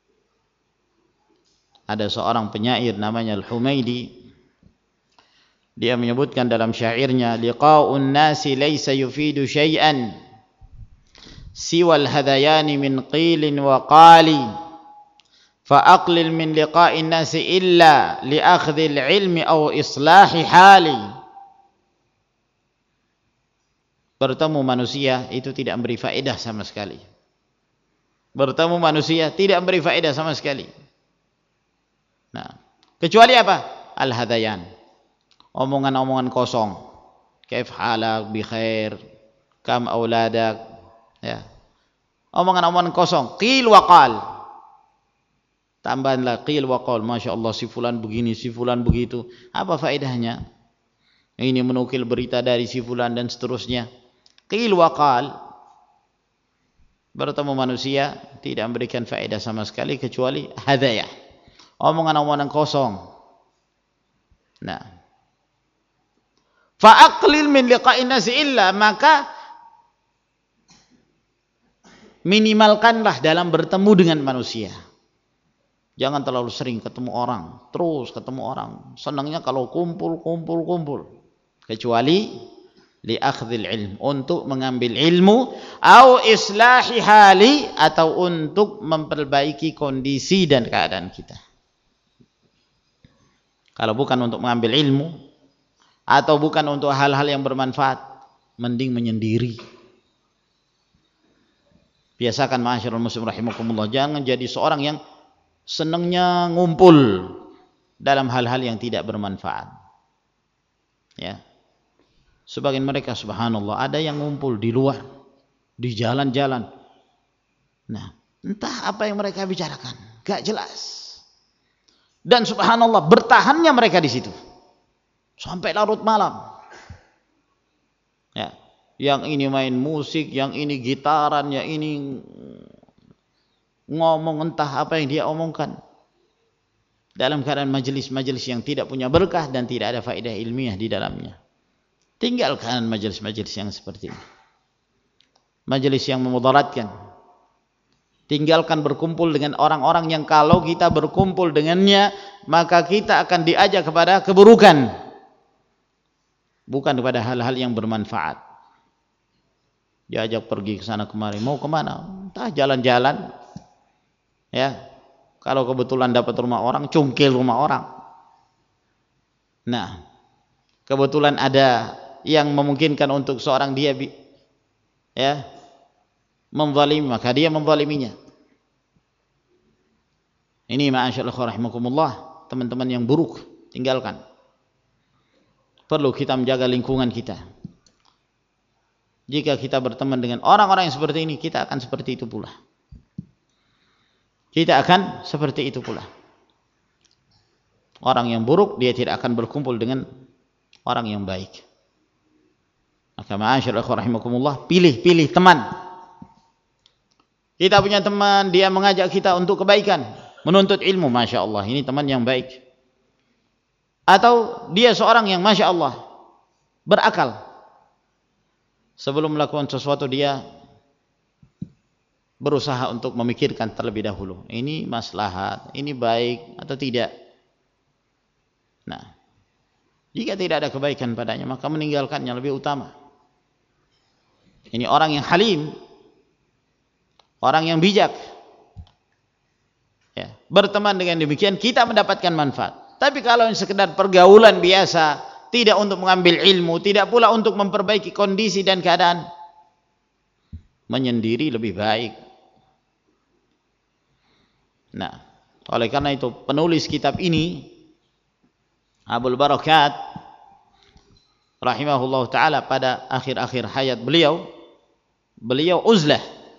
Ada seorang penyair namanya Al-Humaidi. Dia menyebutkan dalam syairnya, liqa'un nasi laysa yufidu syai'an siwal hadayani min qilin wa qali fa aqlil min liqa'in nasi illa li akhdhil ilmi aw islahi hali. Bertemu manusia itu tidak memberi faedah sama sekali. Bertemu manusia tidak memberi faedah sama sekali. Nah, kecuali apa? Al-hadayan. Omongan-omongan kosong. Kaif halak, bi khair, kam auladak, ya. Omongan-omongan kosong, qil wa qal. Tambahanlah qil wa qal, masyaallah si fulan begini, si fulan begitu. Apa faedahnya? Ini menukil berita dari si fulan dan seterusnya. Qil wa qal. Bertemu manusia tidak memberikan faedah sama sekali kecuali hadayah. Omongan-omongan kosong. Nah, fa aqlil min liqa'in nasi illa, maka minimalkanlah dalam bertemu dengan manusia. Jangan terlalu sering ketemu orang, terus ketemu orang. Senangnya kalau kumpul, kumpul, kumpul. Kecuali li akhdhil ilm, untuk mengambil ilmu, au islahi hali, atau untuk memperbaiki kondisi dan keadaan kita. Kalau bukan untuk mengambil ilmu, atau bukan untuk hal-hal yang bermanfaat, mending menyendiri. Biasakan ma'asyiral muslim rahimakumullah, jangan jadi seorang yang senangnya ngumpul dalam hal-hal yang tidak bermanfaat. Ya. Sebagian mereka subhanallah ada yang ngumpul di luar, di jalan-jalan. Nah, entah apa yang mereka bicarakan, gak jelas. Dan subhanallah bertahannya mereka di situ sampai larut malam. Ya, yang ini main musik, yang ini gitaran, yang ini ngomong entah apa yang dia omongkan. Dalam keadaan majelis-majelis yang tidak punya berkah dan tidak ada faedah ilmiah di dalamnya. Tinggalkan majelis-majelis yang seperti ini. Majelis yang memudaratkan. Tinggalkan berkumpul dengan orang-orang yang kalau kita berkumpul dengannya, maka kita akan diajak kepada keburukan, bukan kepada hal-hal yang bermanfaat. Diajak pergi ke sana kemari, mau kemana? Entah jalan-jalan. Ya, kalau kebetulan dapat rumah orang, cungkil rumah orang. Nah, kebetulan ada yang memungkinkan untuk seorang dia ya memzalimi, maka dia menzaliminya. Ini ma'asyiral rahimakumullah, teman-teman yang buruk, tinggalkan. Perlu kita menjaga lingkungan kita. Jika kita berteman dengan orang-orang yang seperti ini, kita akan seperti itu pula. Kita akan seperti itu pula. Orang yang buruk, dia tidak akan berkumpul dengan orang yang baik. Maka ma'asyiral rahimakumullah, pilih-pilih teman. Kita punya teman, dia mengajak kita untuk kebaikan, menuntut ilmu, masya Allah, ini teman yang baik. Atau dia seorang yang masya Allah berakal. Sebelum melakukan sesuatu dia berusaha untuk memikirkan terlebih dahulu, ini maslahat, ini baik atau tidak. Nah, jika tidak ada kebaikan padanya, maka meninggalkannya lebih utama. Ini orang yang halim, orang yang bijak. Ya, berteman dengan demikian kita mendapatkan manfaat. Tapi kalau sekedar pergaulan biasa, tidak untuk mengambil ilmu, tidak pula untuk memperbaiki kondisi dan keadaan, menyendiri lebih baik. Nah, oleh karena itu penulis kitab ini Abul Barakat rahimahullah ta'ala, pada akhir-akhir hayat beliau, beliau uzlah.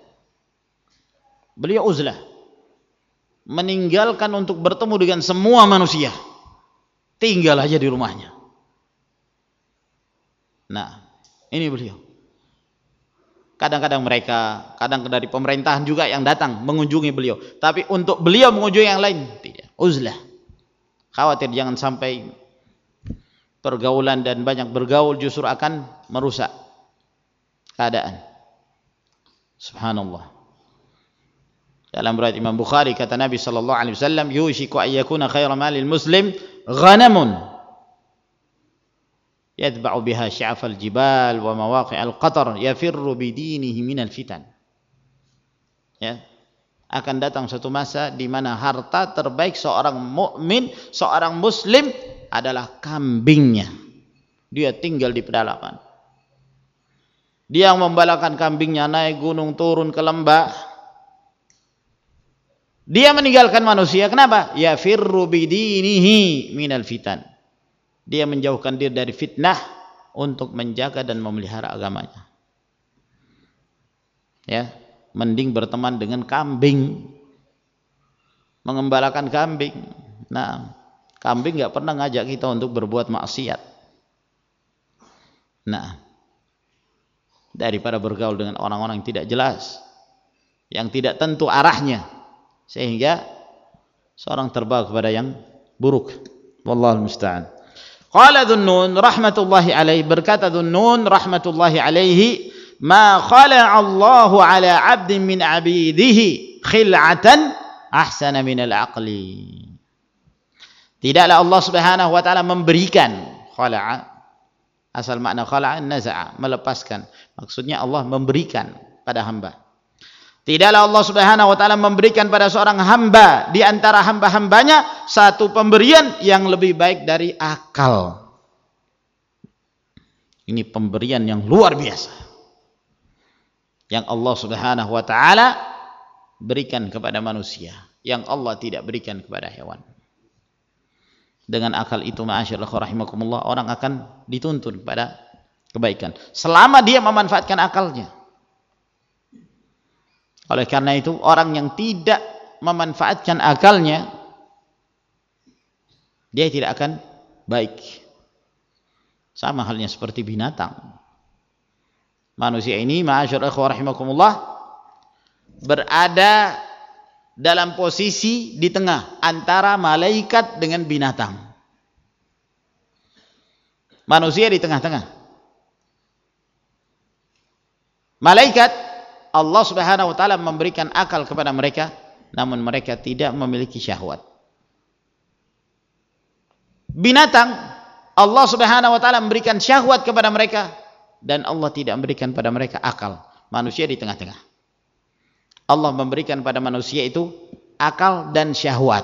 Beliau uzlah, meninggalkan untuk bertemu dengan semua manusia, tinggal aja di rumahnya. Nah, ini beliau. Kadang-kadang mereka, kadang dari pemerintahan juga yang datang mengunjungi beliau, tapi untuk beliau mengunjungi yang lain tidak, uzlah. Khawatir jangan sampai pergaulan dan banyak bergaul justru akan merusak keadaan. Subhanallah. Dalam riwayat Imam Bukhari kata Nabi sallallahu alaihi wasallam, yushiku ayyakuna khairu malil muslim ghanamun. yatba'u biha sya'fal jibal wa mawaqi'al qatar yafirru bidinihi minal fitan. Ya, akan datang suatu masa di mana harta terbaik seorang mukmin, seorang muslim adalah kambingnya. Dia tinggal di pedalaman. Dia membalakan kambingnya naik gunung turun ke lembah. Dia meninggalkan manusia. Kenapa? Yafirru bidinihi minal fitan. Dia menjauhkan diri dari fitnah untuk menjaga dan memelihara agamanya. Ya, mending berteman dengan kambing, mengembalakan kambing. Nah, kambing nggak pernah ngajak kita untuk berbuat maksiat. Nah, daripada bergaul dengan orang-orang yang tidak jelas, yang tidak tentu arahnya, sehingga seorang terbawa kepada yang buruk. Wallahu musta'an. Qala Dhunnun rahmatullahi alaihi, berkata Dhunnun rahmatullahi alaihi, ma khala'a Allahu ala 'abdin min 'abidihi khil'atan ahsana min al-aqli. Tidaklah Allah Subhanahu wa taala memberikan, khala'a, asal makna khala'a naza'a, melepaskan. Maksudnya Allah memberikan pada hamba. Tidaklah Allah Subhanahu wa taala memberikan pada seorang hamba di antara hamba-hambanya satu pemberian yang lebih baik dari akal. Ini pemberian yang luar biasa yang Allah Subhanahu wa taala berikan kepada manusia, yang Allah tidak berikan kepada hewan. Dengan akal itu, ma'asyiral rahimakumullah, orang akan dituntun kepada kebaikan selama dia memanfaatkan akalnya. Oleh karena itu, orang yang tidak memanfaatkan akalnya, dia tidak akan baik. Sama halnya seperti binatang. Manusia ini, ma'asyiral rahimakumullah, berada dalam posisi di tengah antara malaikat dengan binatang. Manusia di tengah-tengah. Malaikat, Allah Subhanahu wa taala memberikan akal kepada mereka, namun mereka tidak memiliki syahwat. Binatang, Allah Subhanahu wa taala memberikan syahwat kepada mereka, dan Allah tidak memberikan pada mereka akal. Manusia di tengah-tengah. Allah memberikan pada manusia itu akal dan syahwat.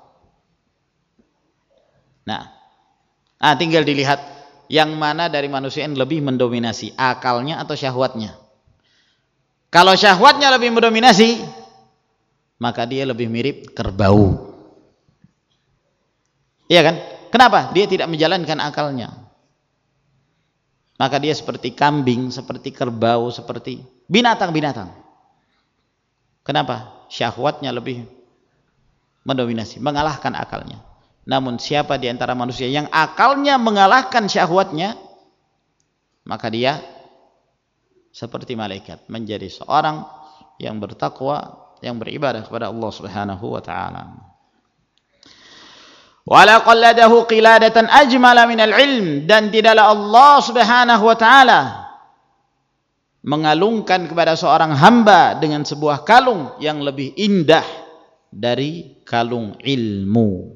Nah, nah tinggal dilihat yang mana dari manusia yang lebih mendominasi, akalnya atau syahwatnya. Kalau syahwatnya lebih mendominasi, maka dia lebih mirip kerbau. Iya kan? Kenapa? Dia tidak menjalankan akalnya. Maka dia seperti kambing, seperti kerbau, seperti binatang-binatang. Kenapa? Syahwatnya lebih mendominasi, mengalahkan akalnya. Namun siapa di antara manusia yang akalnya mengalahkan syahwatnya, maka dia seperti malaikat, menjadi seorang yang bertakwa, yang beribadah kepada Allah Subhanahu wa taala. Wala qalladahu qiladatan ajmala minal ilm, dan tidaklah Allah Subhanahu wa taala mengalungkan kepada seorang hamba dengan sebuah kalung yang lebih indah dari kalung ilmu.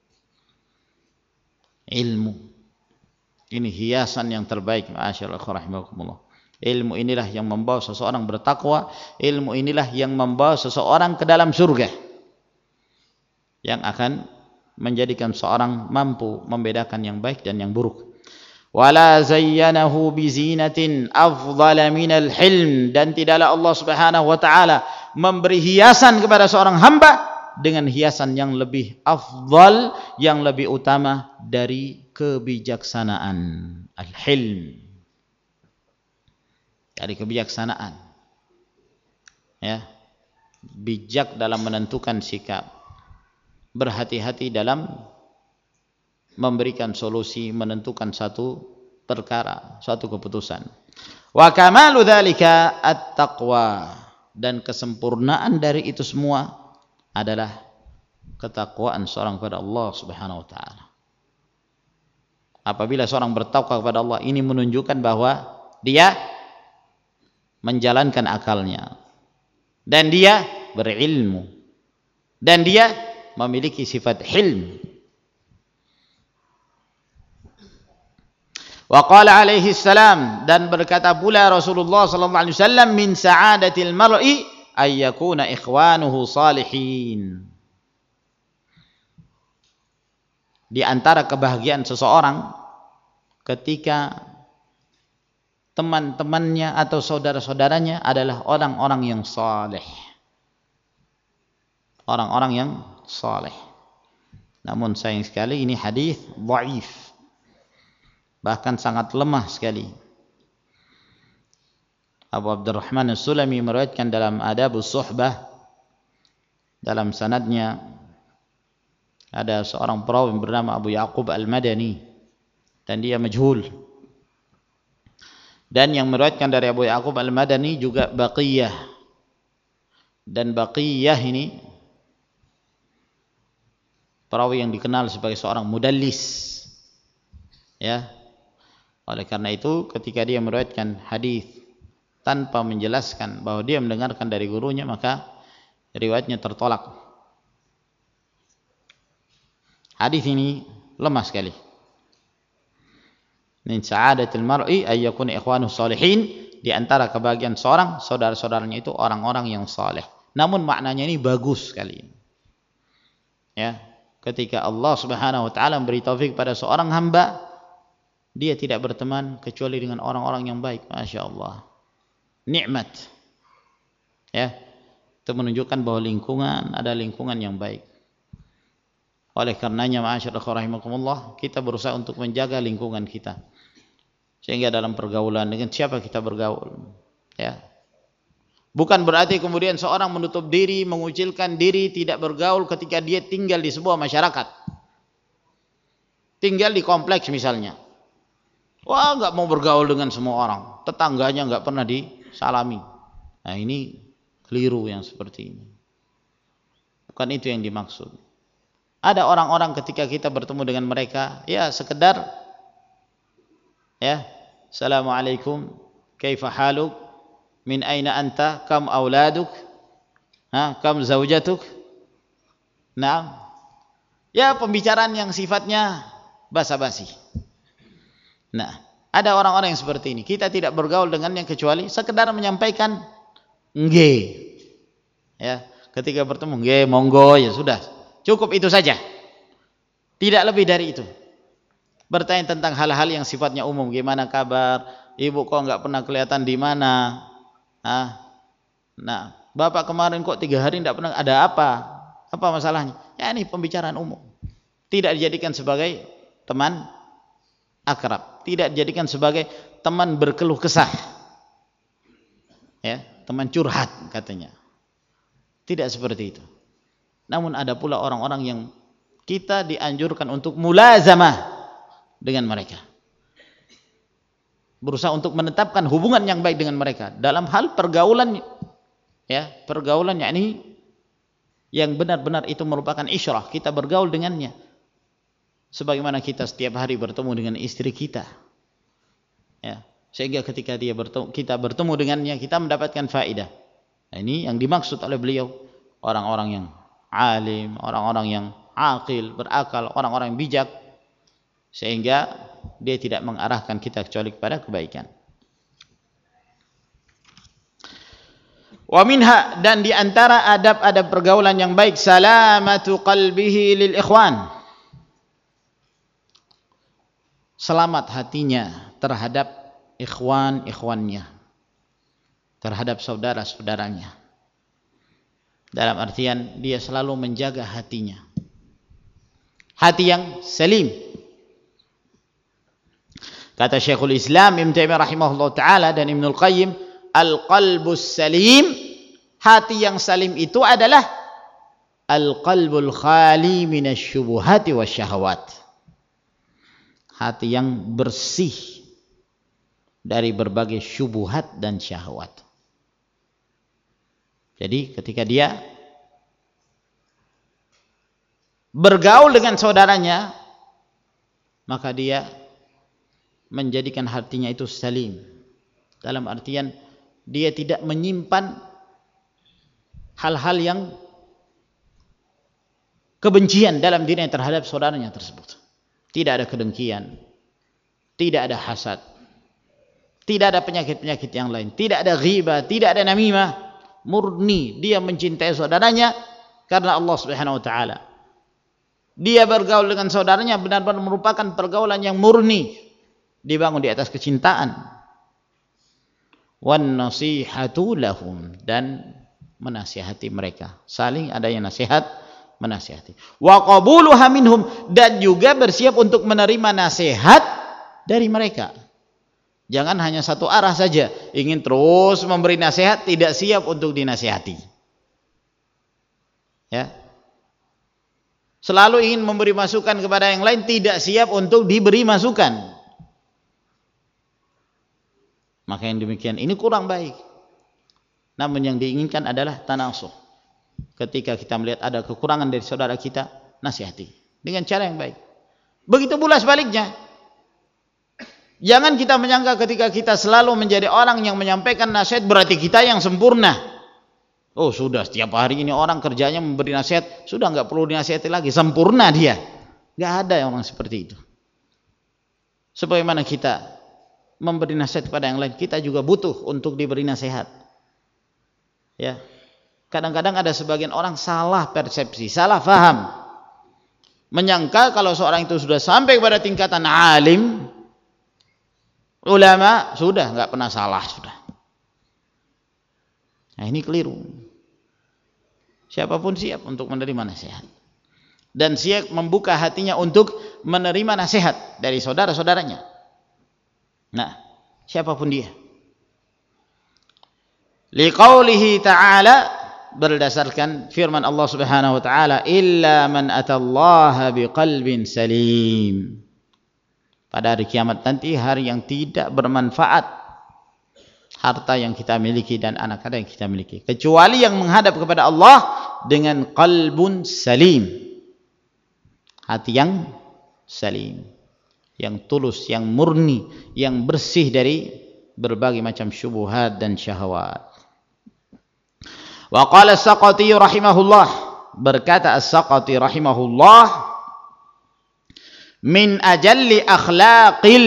Ilmu ini hiasan yang terbaik, ma'asyiral rahimakumullah. Ilmu inilah yang membawa seseorang bertakwa, ilmu inilah yang membawa seseorang ke dalam surga, yang akan menjadikan seorang mampu membedakan yang baik dan yang buruk. Wala zayyanahu bizinatin afdhala minal hilm, dan tidaklah Allah Subhanahu wa taala memberi hiasan kepada seorang hamba dengan hiasan yang lebih afdal, yang lebih utama dari kebijaksanaan. Al-hilm, dari kebijaksanaan, ya, bijak dalam menentukan sikap, berhati-hati dalam memberikan solusi, menentukan satu perkara, suatu keputusan. Wa kamalu dzalika at-taqwa, dan kesempurnaan dari itu semua adalah ketakwaan seorang kepada Allah Subhanahu wa taala. Apabila seorang bertakwa kepada Allah, ini menunjukkan bahwa dia menjalankan akalnya, dan dia berilmu, dan dia memiliki sifat hilm. Wa qala alaihi salam, dan berkata pula Rasulullah sallallahu alaihi wasallam, min sa'adatil mar'i ay yakuna ikhwanuhu salihin. Di antara kebahagiaan seseorang ketika teman-temannya atau saudara-saudaranya adalah orang-orang yang saleh. Orang-orang yang saleh. Namun sayang sekali ini hadis dhaif. Bahkan sangat lemah sekali. Abu Abdurrahman As-Sulami meriwayatkan dalam Adabus Suhbah, dalam sanadnya ada seorang perawi bernama Abu Yaqub Al-Madani dan dia majhul. Dan yang meriwayatkan dari Abu Yaqub Al-Madani juga Baqiyah. Dan Baqiyah ini perawi yang dikenal sebagai seorang mudallis. Ya. Oleh karena itu ketika dia meriwayatkan hadis tanpa menjelaskan bahwa dia mendengarkan dari gurunya, maka riwayatnya tertolak. Hadis ini lemah sekali. Min sa'adatil mar'i ay yakuna ikhwanuhu shalihin, di antara kebahagiaan seorang saudara-saudaranya itu orang-orang yang saleh. Namun maknanya ini bagus sekali. Ya, ketika Allah Subhanahu wa taala memberi taufik pada seorang hamba, dia tidak berteman kecuali dengan orang-orang yang baik. Masya Allah, nikmat. Ya, itu menunjukkan bahwa lingkungan ada lingkungan yang baik. Oleh karenanya, ma'asyiral rahimakumullah, kita berusaha untuk menjaga lingkungan kita, sehingga dalam pergaulan dengan siapa kita bergaul, ya, bukan berarti kemudian seorang menutup diri, mengucilkan diri, tidak bergaul ketika dia tinggal di sebuah masyarakat, tinggal di kompleks misalnya. Wah, nggak mau bergaul dengan semua orang, tetangganya nggak pernah disalami. Nah, ini keliru yang seperti ini. Bukan itu yang dimaksud. Ada orang-orang ketika kita bertemu dengan mereka, ya sekedar, ya, assalamualaikum, kaifa haluk, min aina anta, kam auladuk, ha, kam zaujatuk. Nah, ya pembicaraan yang sifatnya basa-basi. Nah, ada orang-orang yang seperti ini. Kita tidak bergaul dengannya kecuali sekedar menyampaikan nggih. Ya, ketika bertemu nggih, monggo, ya sudah. Cukup itu saja. Tidak lebih dari itu. Bertanya tentang hal-hal yang sifatnya umum. Gimana kabar? Ibu kok enggak pernah kelihatan di mana? Ah. Nah, bapak kemarin kok tiga hari enggak pernah, ada apa? Apa masalahnya? Ya, ini pembicaraan umum. Tidak dijadikan sebagai teman akrab, tidak dijadikan sebagai teman berkeluh kesah, ya, teman curhat katanya. Tidak seperti itu. Namun ada pula orang-orang yang kita dianjurkan untuk mulazamah dengan mereka, berusaha untuk menetapkan hubungan yang baik dengan mereka dalam hal pergaulan, ya, pergaulan yakni yang benar-benar itu merupakan isyrah, kita bergaul dengannya sebagaimana kita setiap hari bertemu dengan istri kita, ya, sehingga ketika dia bertemu, kita bertemu dengannya, kita mendapatkan faedah. Nah, ini yang dimaksud oleh beliau, orang-orang yang alim, orang-orang yang aqil, berakal, orang-orang yang bijak, sehingga dia tidak mengarahkan kita kecuali kepada kebaikan. Wa minha, dan di antara adab-adab pergaulan yang baik, salamatu qalbihi lil ikhwan, selamat hatinya terhadap ikhwan-ikhwannya, terhadap saudara-saudaranya. Dalam artian dia selalu menjaga hatinya, hati yang salim. Kata Syekhul Islam Ibnu Taimiyah rahimahullah taala dan Ibnul Qayyim, al-qalbus salim, hati yang salim itu adalah al-qalbul khali minasyubuhati wasyahawat, hati yang bersih dari berbagai syubhat dan syahwat. Jadi ketika dia bergaul dengan saudaranya, maka dia menjadikan hatinya itu salim, dalam artian dia tidak menyimpan hal-hal yang kebencian dalam dirinya terhadap saudaranya tersebut. Tidak ada kedengkian, tidak ada hasad, tidak ada penyakit-penyakit yang lain, tidak ada ghibah, tidak ada namimah, murni dia mencintai saudaranya karena Allah Subhanahu wa taala. Dia bergaul dengan saudaranya benar-benar merupakan pergaulan yang murni, dibangun di atas kecintaan. Wan nasihatu lahum, dan menasihati mereka, saling adanya nasihat, menasihati. Wa qabuluha minhum, dan juga bersiap untuk menerima nasihat dari mereka. Jangan hanya satu arah saja, ingin terus memberi nasihat, tidak siap untuk dinasihati. Ya. Selalu ingin memberi masukan kepada yang lain, tidak siap untuk diberi masukan. Maka yang demikian ini kurang baik. Namun yang diinginkan adalah tanasuh. Ketika kita melihat ada kekurangan dari saudara kita, nasihati dengan cara yang baik. Begitu pula sebaliknya. Jangan kita menyangka ketika kita selalu menjadi orang yang menyampaikan nasihat berarti kita yang sempurna. Oh sudah, setiap hari ini orang kerjanya memberi nasihat, sudah nggak perlu dinasihati lagi, sempurna dia. Nggak ada orang seperti itu. Sebagaimana kita memberi nasihat kepada yang lain, kita juga butuh untuk diberi nasihat. Ya, kadang-kadang ada sebagian orang salah persepsi, salah faham, menyangka kalau seorang itu sudah sampai pada tingkatan alim, ulama, sudah nggak pernah salah sudah. Nah ini keliru. Siapapun siap untuk menerima nasihat dan siap membuka hatinya untuk menerima nasihat dari saudara-saudaranya. Nah, siapapun dia. Liqaulihi ta'ala, berdasarkan firman Allah Subhanahu wa taala, illa man atallaha biqalbin salim. Pada hari kiamat nanti, hari yang tidak bermanfaat harta yang kita miliki dan anak-anak yang kita miliki, kecuali yang menghadap kepada Allah dengan qalbun salim, hati yang salim, yang tulus, yang murni, yang bersih dari berbagai macam syubhat dan syahwat. Wa qala as-Saqati rahimahullah, berkata as-Saqati rahimahullah, min ajalli akhlaqil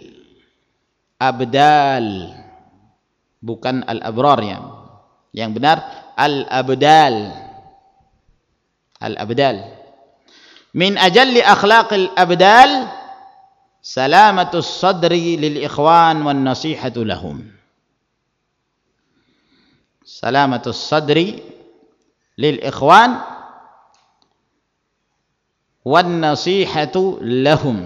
abdal, bukan al-abrar ya. Yang benar al-abdal. Al-abdal. Min ajalli akhlaqil abdal salamatus sadri lil ikhwan wan nasihatu lahum. Salamatus sadri lil ikhwan wan nasihatu lahum.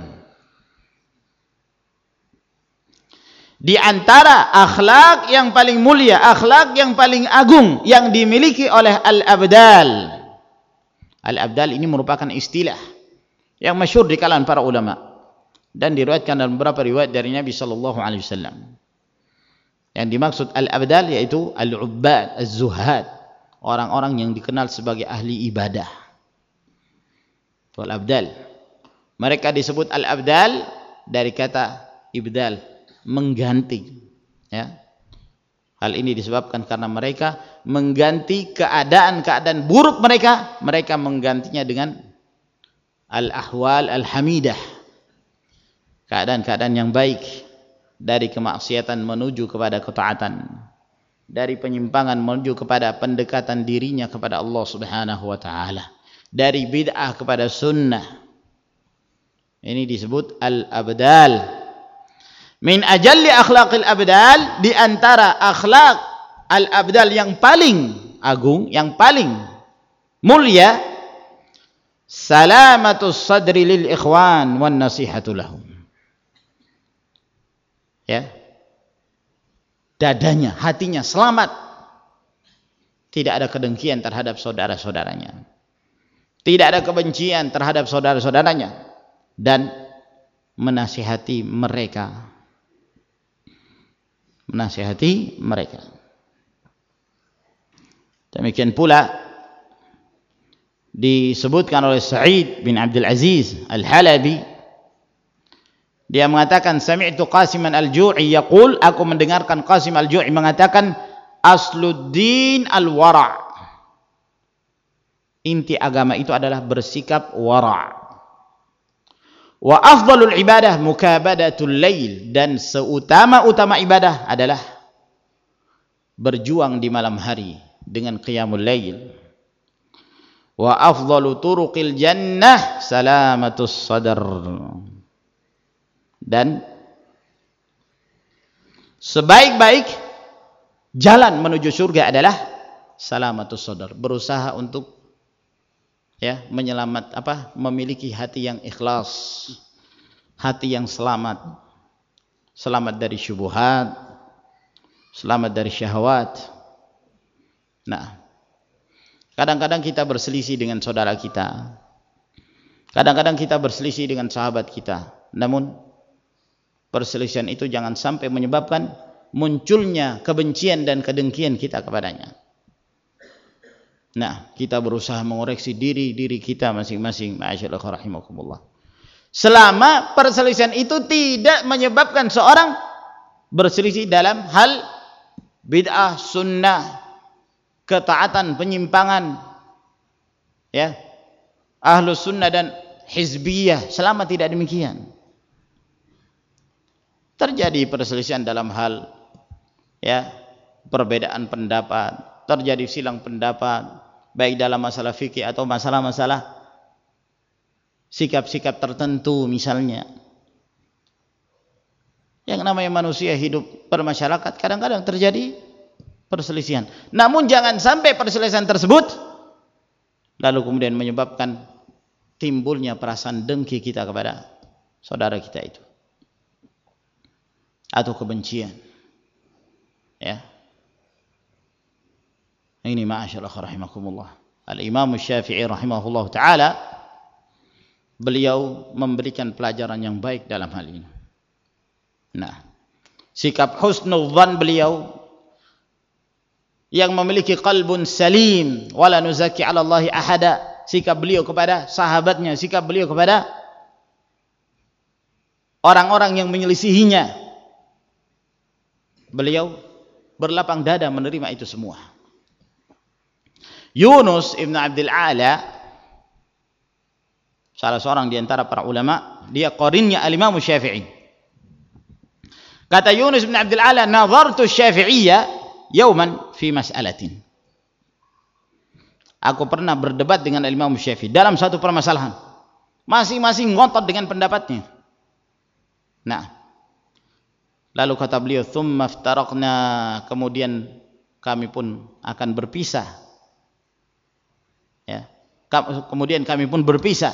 Di antara akhlak yang paling mulia, akhlak yang paling agung yang dimiliki oleh al-abdal. Al-abdal ini merupakan istilah yang masyhur di kalangan para ulama dan diriwayatkan dalam beberapa riwayat dari Nabi sallallahu alaihi wasallam. Yang dimaksud al-abdal yaitu al-ubbad, az-zuhad, orang-orang yang dikenal sebagai ahli ibadah. Al-abdal. Mereka disebut al-abdal dari kata ibdal, mengganti, ya. Hal ini disebabkan karena mereka mengganti keadaan-keadaan buruk mereka, mereka menggantinya dengan al-ahwal al-hamidah, keadaan-keadaan yang baik, dari kemaksiatan menuju kepada ketaatan, dari penyimpangan menuju kepada pendekatan dirinya kepada Allah Subhanahu wa taala, dari bid'ah kepada sunnah. Ini disebut al-abdal. Min ajalli akhlaqil abdal, di antara akhlak al-abdal yang paling agung, yang paling mulia, salamatus sadri lil ikhwan wan nasihatu lahum. Ya. Dadanya, hatinya selamat. Tidak ada kedengkian terhadap saudara-saudaranya. Tidak ada kebencian terhadap saudara-saudaranya, dan menasihati mereka. Menasihati mereka. Demikian pula disebutkan oleh Sa'id bin Abdul Aziz Al-Halabi, dia mengatakan, sami'tu Qasiman Al-Ju'i yaqul, aku mendengarkan Qasim Al-Ju'i mengatakan, asluddin al-wara', inti agama itu adalah bersikap wara'. Wa afdalul ibadah mukabadatul lail, dan seutama-utama ibadah adalah berjuang di malam hari dengan qiyamul lail. Wa afdalu turuqil jannah salamatus sadar, dan sebaik-baik jalan menuju surga adalah salamatus sadar, berusaha untuk ya menyelamat apa memiliki hati yang ikhlas, hati yang selamat, selamat dari syubhat, selamat dari syahwat. Nah, kadang-kadang kita berselisih dengan saudara kita, kadang-kadang kita berselisih dengan sahabat kita, namun perselisihan itu jangan sampai menyebabkan munculnya kebencian dan kedengkian kita kepadanya. Nah, kita berusaha mengoreksi diri diri kita masing-masing. Ma'asyiral rahimakumullah. Selama perselisihan itu tidak menyebabkan seorang berselisih dalam hal bid'ah, sunnah, ketaatan, penyimpangan, ya, ahlus sunnah dan hizbiyah, selama tidak demikian. Terjadi perselisihan dalam hal ya perbedaan pendapat, terjadi silang pendapat, baik dalam masalah fikih atau masalah-masalah sikap-sikap tertentu misalnya. Yang namanya manusia hidup bermasyarakat, kadang-kadang terjadi perselisihan. Namun jangan sampai perselisihan tersebut lalu kemudian menyebabkan timbulnya perasaan dengki kita kepada saudara kita itu, atau kebencian. Ya. Ini ma'asyiral rahimakumullah. Al-Imam Syafi'i rahimahullah taala, beliau memberikan pelajaran yang baik dalam hal ini. Nah, sikap husnul dzan beliau yang memiliki qalbun salim, wala nuzaki 'ala Allahi ahada, sikap beliau kepada sahabatnya, sikap beliau kepada orang-orang yang menyelisihinya, beliau berlapang dada menerima itu semua. Yunus ibn Abdul Ala, salah seorang di antara para ulama, dia qarinnya al-Imam Syafi'i. Kata Yunus ibn Abdul Ala, "Nazartu Syafi'iyya yauman fi mas'alatin." Aku pernah berdebat dengan al-Imam Syafi'i dalam satu permasalahan. Masing-masing ngotot dengan pendapatnya. Nah, lalu kata beliau, "Tsumma iftaraqna," kemudian kami pun akan berpisah. Ya. Kemudian kami pun berpisah.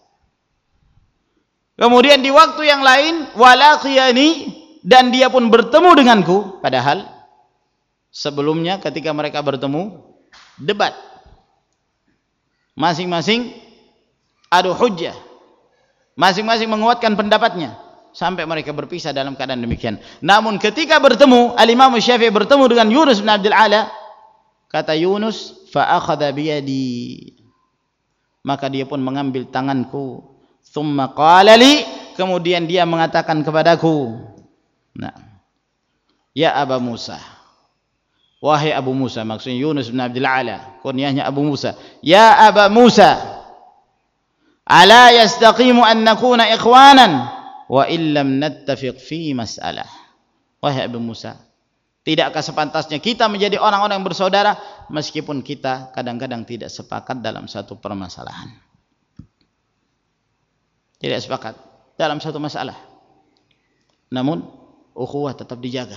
Kemudian di waktu yang lain, walaqiyani, dan dia pun bertemu denganku, padahal sebelumnya ketika mereka bertemu debat. Masing-masing adu hujjah. Masing-masing menguatkan pendapatnya sampai mereka berpisah dalam keadaan demikian. Namun ketika bertemu, Al-Imam Syafi'i bertemu dengan Yunus bin Abdul Ala, kata Yunus, fa akhadha biyadi, maka dia pun mengambil tanganku, thumma qala li, kemudian dia mengatakan kepadaku, nah, ya Aba Musa, wahai Abu Musa, maksudnya Yunus bin Abdul Ala, kunyahnya Abu Musa, ya Aba Musa, ala yastaqimu an nakuna ikhwanan wa illam nattafiq fi mas'alah. Wahai Abu Musa, tidakkah sepantasnya kita menjadi orang-orang yang bersaudara meskipun kita kadang-kadang tidak sepakat dalam satu permasalahan. Tidak sepakat dalam satu masalah, namun ukhuwah tetap dijaga.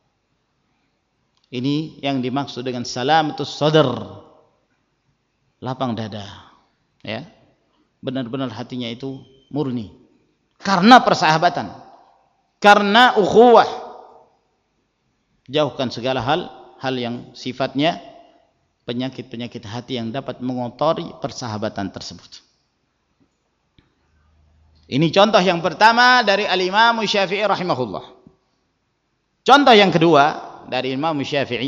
Ini yang dimaksud dengan salamatus sadr, lapang dada, ya, benar-benar hatinya itu murni karena persahabatan, karena ukhuwah. Jauhkan segala hal hal yang sifatnya penyakit-penyakit hati yang dapat mengotori persahabatan tersebut. Ini contoh yang pertama dari Al-Imam Syafi'i rahimahullah. Contoh yang kedua dari Imam Syafi'i,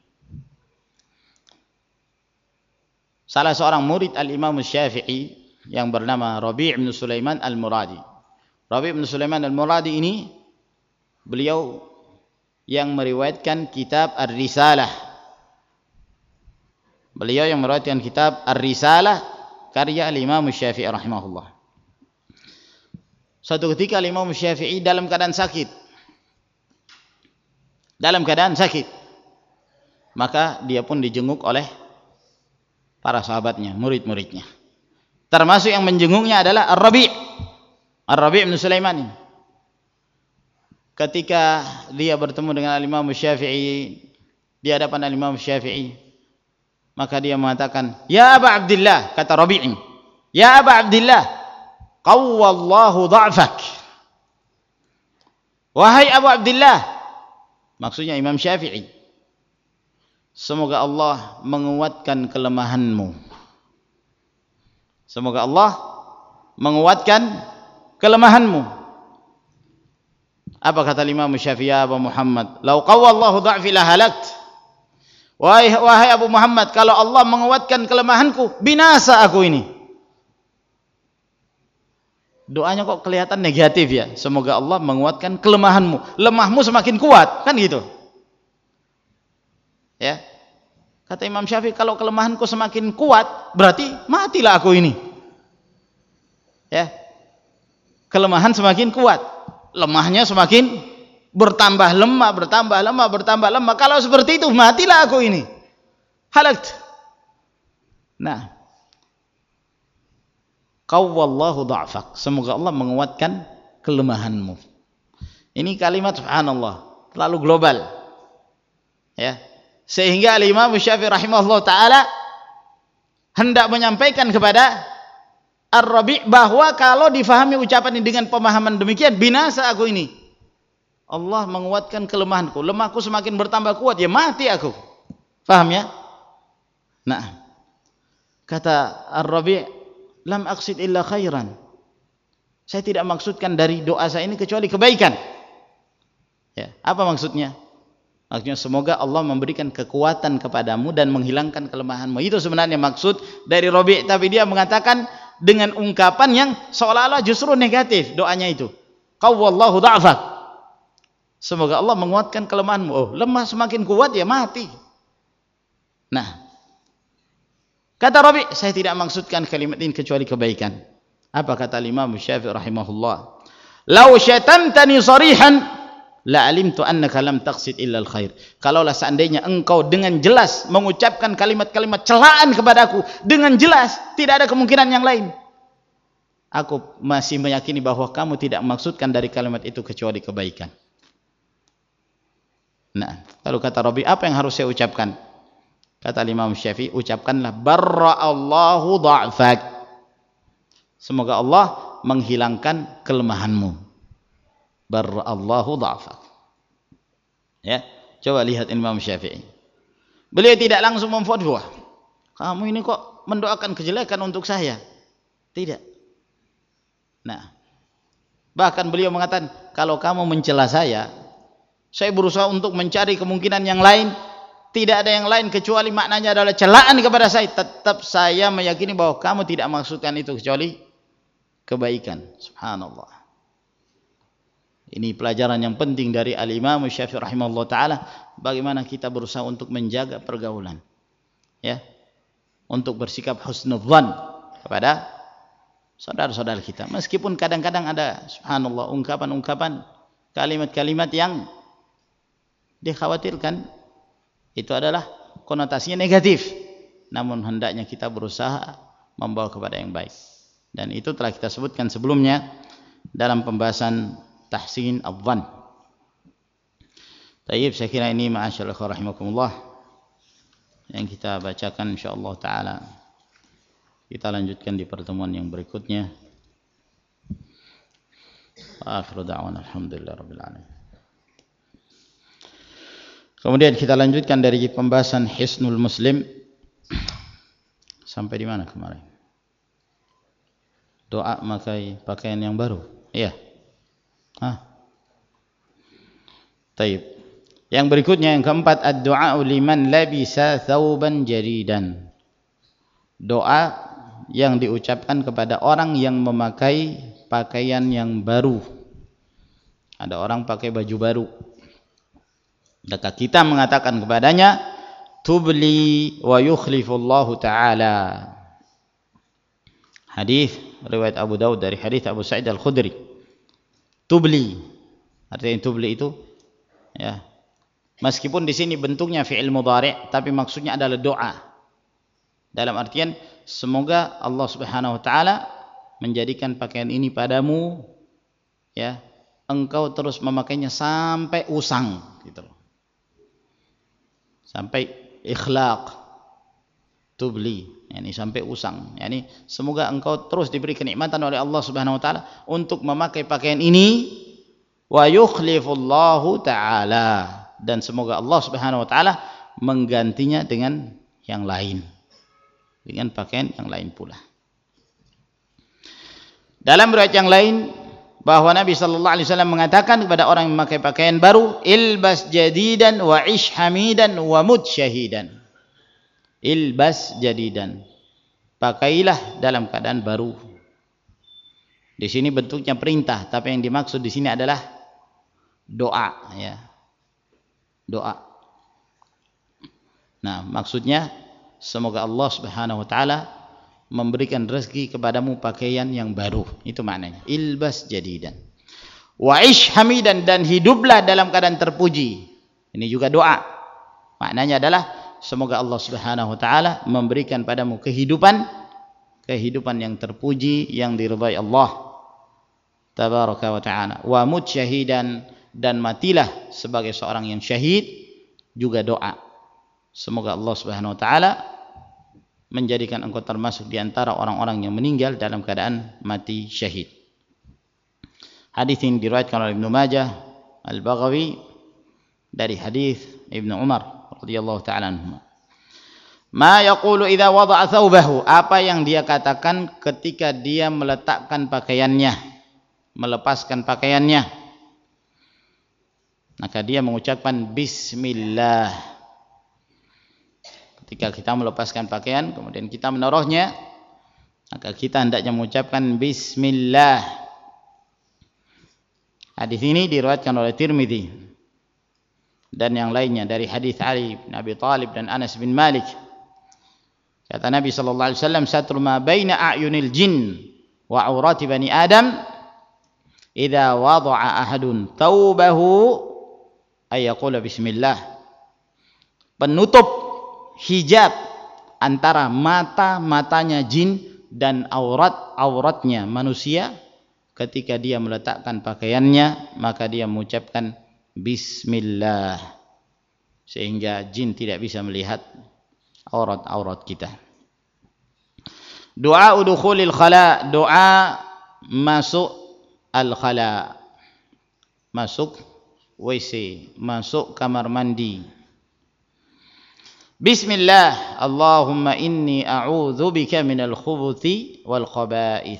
salah seorang murid Al-Imam Syafi'i yang bernama Rabi' bin Sulaiman Al-Muradi. Rabi' bin Sulaiman Al-Muradi ini beliau yang meriwayatkan kitab Ar-Risalah. Beliau yang meriwayatkan kitab Ar-Risalah karya Al-Imam Syafi'i rahimahullah. Suatu ketika Imam Syafi'i dalam keadaan sakit. Dalam keadaan sakit. Maka dia pun dijenguk oleh para sahabatnya, murid-muridnya. Termasuk yang menjenguknya adalah Ar-Rabi'. Ar-Rabi' bin Sulaiman. Ketika dia bertemu dengan Imam Syafi'i di hadapan Imam Syafi'i, maka dia mengatakan, "Ya Aba Abdillah," kata Rabi', "Ya Aba Abdillah, qawwallahu dha'fak." Wahai Abu Abdillah, maksudnya Imam Syafi'i, semoga Allah menguatkan kelemahanmu. Semoga Allah menguatkan kelemahanmu. Apa kata Imam Syafi'i? Ya Abu Muhammad, "Lau qawwallahu dha'fi la halakt." Wahai, wahai Abu Muhammad, kalau Allah menguatkan kelemahanku, binasa aku ini. Doanya kok kelihatan negatif ya. Semoga Allah menguatkan kelemahanmu. Lemahmu semakin kuat, kan gitu. Ya. Kata Imam Syafi'i, kalau kelemahanku semakin kuat, berarti matilah aku ini. Ya. Kelemahan semakin kuat, lemahnya semakin bertambah lemah, bertambah lemah, bertambah lemah. Kalau seperti itu, matilah aku ini. Halakt. Nah, qawwallahu dha'fak, semoga Allah menguatkan kelemahanmu. Ini kalimat subhanallah, terlalu global. Ya. Sehingga Imam Syafi'i rahimahullah taala hendak menyampaikan kepada Ar-Rabi' bahwa kalau difahami ucapan ini dengan pemahaman demikian, binasa aku ini. Allah menguatkan kelemahanku, lemahku semakin bertambah kuat, ya mati aku. Paham ya? Nah, kata Ar-Rabi', lam aqsid illa khairan. Saya tidak maksudkan dari doa saya ini kecuali kebaikan. Ya, apa maksudnya? Maksudnya semoga Allah memberikan kekuatan kepadamu dan menghilangkan kelemahanmu. Itu sebenarnya maksud dari Rabi', tapi dia mengatakan dengan ungkapan yang seolah-olah justru negatif doanya itu. Qawwallahu dha'fak, semoga Allah menguatkan kelemahanmu. Oh, lemah semakin kuat ya mati. Nah, kata Rabi', saya tidak maksudkan kalimat ini kecuali kebaikan. Apa kata Imam Syafi'i rahimahullah? "Lau syatamtani sarihan la alimtu annaka lam taqsid illa al-khair." Kalaulah seandainya engkau dengan jelas mengucapkan kalimat-kalimat celaan kepadaku dengan jelas, tidak ada kemungkinan yang lain, aku masih meyakini bahwa kamu tidak maksudkan dari kalimat itu kecuali kebaikan. Nah, lalu kata Rabi', apa yang harus saya ucapkan? Kata Imam Syafi'i, ucapkanlah barra'allahu dha'fak, semoga Allah menghilangkan kelemahanmu. Barra'allahu dha'fak. Ya, coba lihat Imam Syafi'i. Beliau tidak langsung memfatwa, kamu ini kok mendoakan kejelekan untuk saya. Tidak. Nah, bahkan beliau mengatakan, kalau kamu mencela saya, saya berusaha untuk mencari kemungkinan yang lain. Tidak ada yang lain kecuali maknanya adalah celaan kepada saya. Tetap saya meyakini bahwa kamu tidak maksudkan itu kecuali kebaikan. Subhanallah. Ini pelajaran yang penting dari Al-Imam Syafi'i rahimahullah ta'ala. Bagaimana kita berusaha untuk menjaga pergaulan. Ya. Untuk bersikap husnudzan kepada saudara-saudara kita. Meskipun kadang-kadang ada, subhanallah, ungkapan-ungkapan, kalimat-kalimat yang dikhawatirkan itu adalah konotasinya negatif, namun hendaknya kita berusaha membawa kepada yang baik, dan itu telah kita sebutkan sebelumnya dalam pembahasan tahsin adh-dhann. Baik, saya kira ini ma'asyiral rahimakumullah yang kita bacakan, insyaallah taala kita lanjutkan di pertemuan yang berikutnya. Akhiru da'wana alhamdulillahirabbil alamin. Kemudian kita lanjutkan dari pembahasan Hisnul Muslim. Sampai di mana kemarin? Doa memakai pakaian yang baru. Iya. Hah. Taib. Yang berikutnya yang keempat, ad-du'a liman labisa thawban jadidan. Doa yang diucapkan kepada orang yang memakai pakaian yang baru. Ada orang pakai baju baru, maka kita mengatakan kepadanya, tubli wa yukhlifullahu ta'ala. Hadis riwayat Abu Daud dari hadis Abu Sa'id Al-Khudri tubli. Artinya tubli itu ya. Meskipun di sini bentuknya fi'il mudhari', tapi maksudnya adalah doa. Dalam artian semoga Allah Subhanahu wa taala menjadikan pakaian ini padamu ya, engkau terus memakainya sampai usang gitu loh. Sampai ikhlaq, tubli, yani sampai usang. Yani semoga engkau terus diberi kenikmatan oleh Allah Subhanahu wa taala untuk memakai pakaian ini, wa yukhlifullahu taala, dan semoga Allah Subhanahu wa taala menggantinya dengan yang lain, dengan pakaian yang lain pula. Dalam riwayat yang lain bahwa Nabi sallallahu alaihi wasallam mengatakan kepada orang yang memakai pakaian baru, ilbas jadidan wa ish hamidan wa mut syahidan. Ilbas jadidan, pakailah dalam keadaan baru. Di sini bentuknya perintah, tapi yang dimaksud di sini adalah doa ya. Doa. Nah, maksudnya semoga Allah Subhanahu wa taala memberikan rezeki kepadamu pakaian yang baru. Itu maknanya. Ilbas jadidan. Wa ish hamidan, dan hiduplah dalam keadaan terpuji. Ini juga doa. Maknanya adalah semoga Allah Subhanahu wa taala memberikan padamu kehidupan kehidupan yang terpuji, yang diridhai Allah tabaraka wa taala. Wa mut syahidan, dan matilah sebagai seorang yang syahid, juga doa. Semoga Allah Subhanahu wa taala menjadikan engkau termasuk di antara orang-orang yang meninggal dalam keadaan mati syahid. Hadis ini diriwayatkan oleh Ibnu Majah, Al-Baghawi dari hadis Ibnu Umar radhiyallahu taala anhu. Ma yaqulu idza wada'a thawbahu, apa yang dia katakan ketika dia meletakkan pakaiannya, melepaskan pakaiannya. Maka dia mengucapkan bismillah. Ketika kita melepaskan pakaian kemudian kita menaruhnya, maka kita hendaknya mengucapkan bismillah. Hadis ini diriwayatkan oleh Tirmidzi dan yang lainnya dari hadis Ali bin Abi Thalib dan Anas bin Malik. Kata Nabi sallallahu alaihi wasallam, satru ma baina a'yunil jin wa aurati bani Adam idza wada'a ahadun thawbahu ay yaqula bismillah. Penutup hijab antara mata-matanya jin dan aurat-auratnya manusia ketika dia meletakkan pakaiannya, maka dia mengucapkan bismillah, sehingga jin tidak bisa melihat aurat-aurat kita. Doa udukhulil khala, doa masuk al-khala, masuk W C, masuk kamar mandi. Bismillah, Allahumma inni a'udzu bika minal khubuthi wal khaba'ith.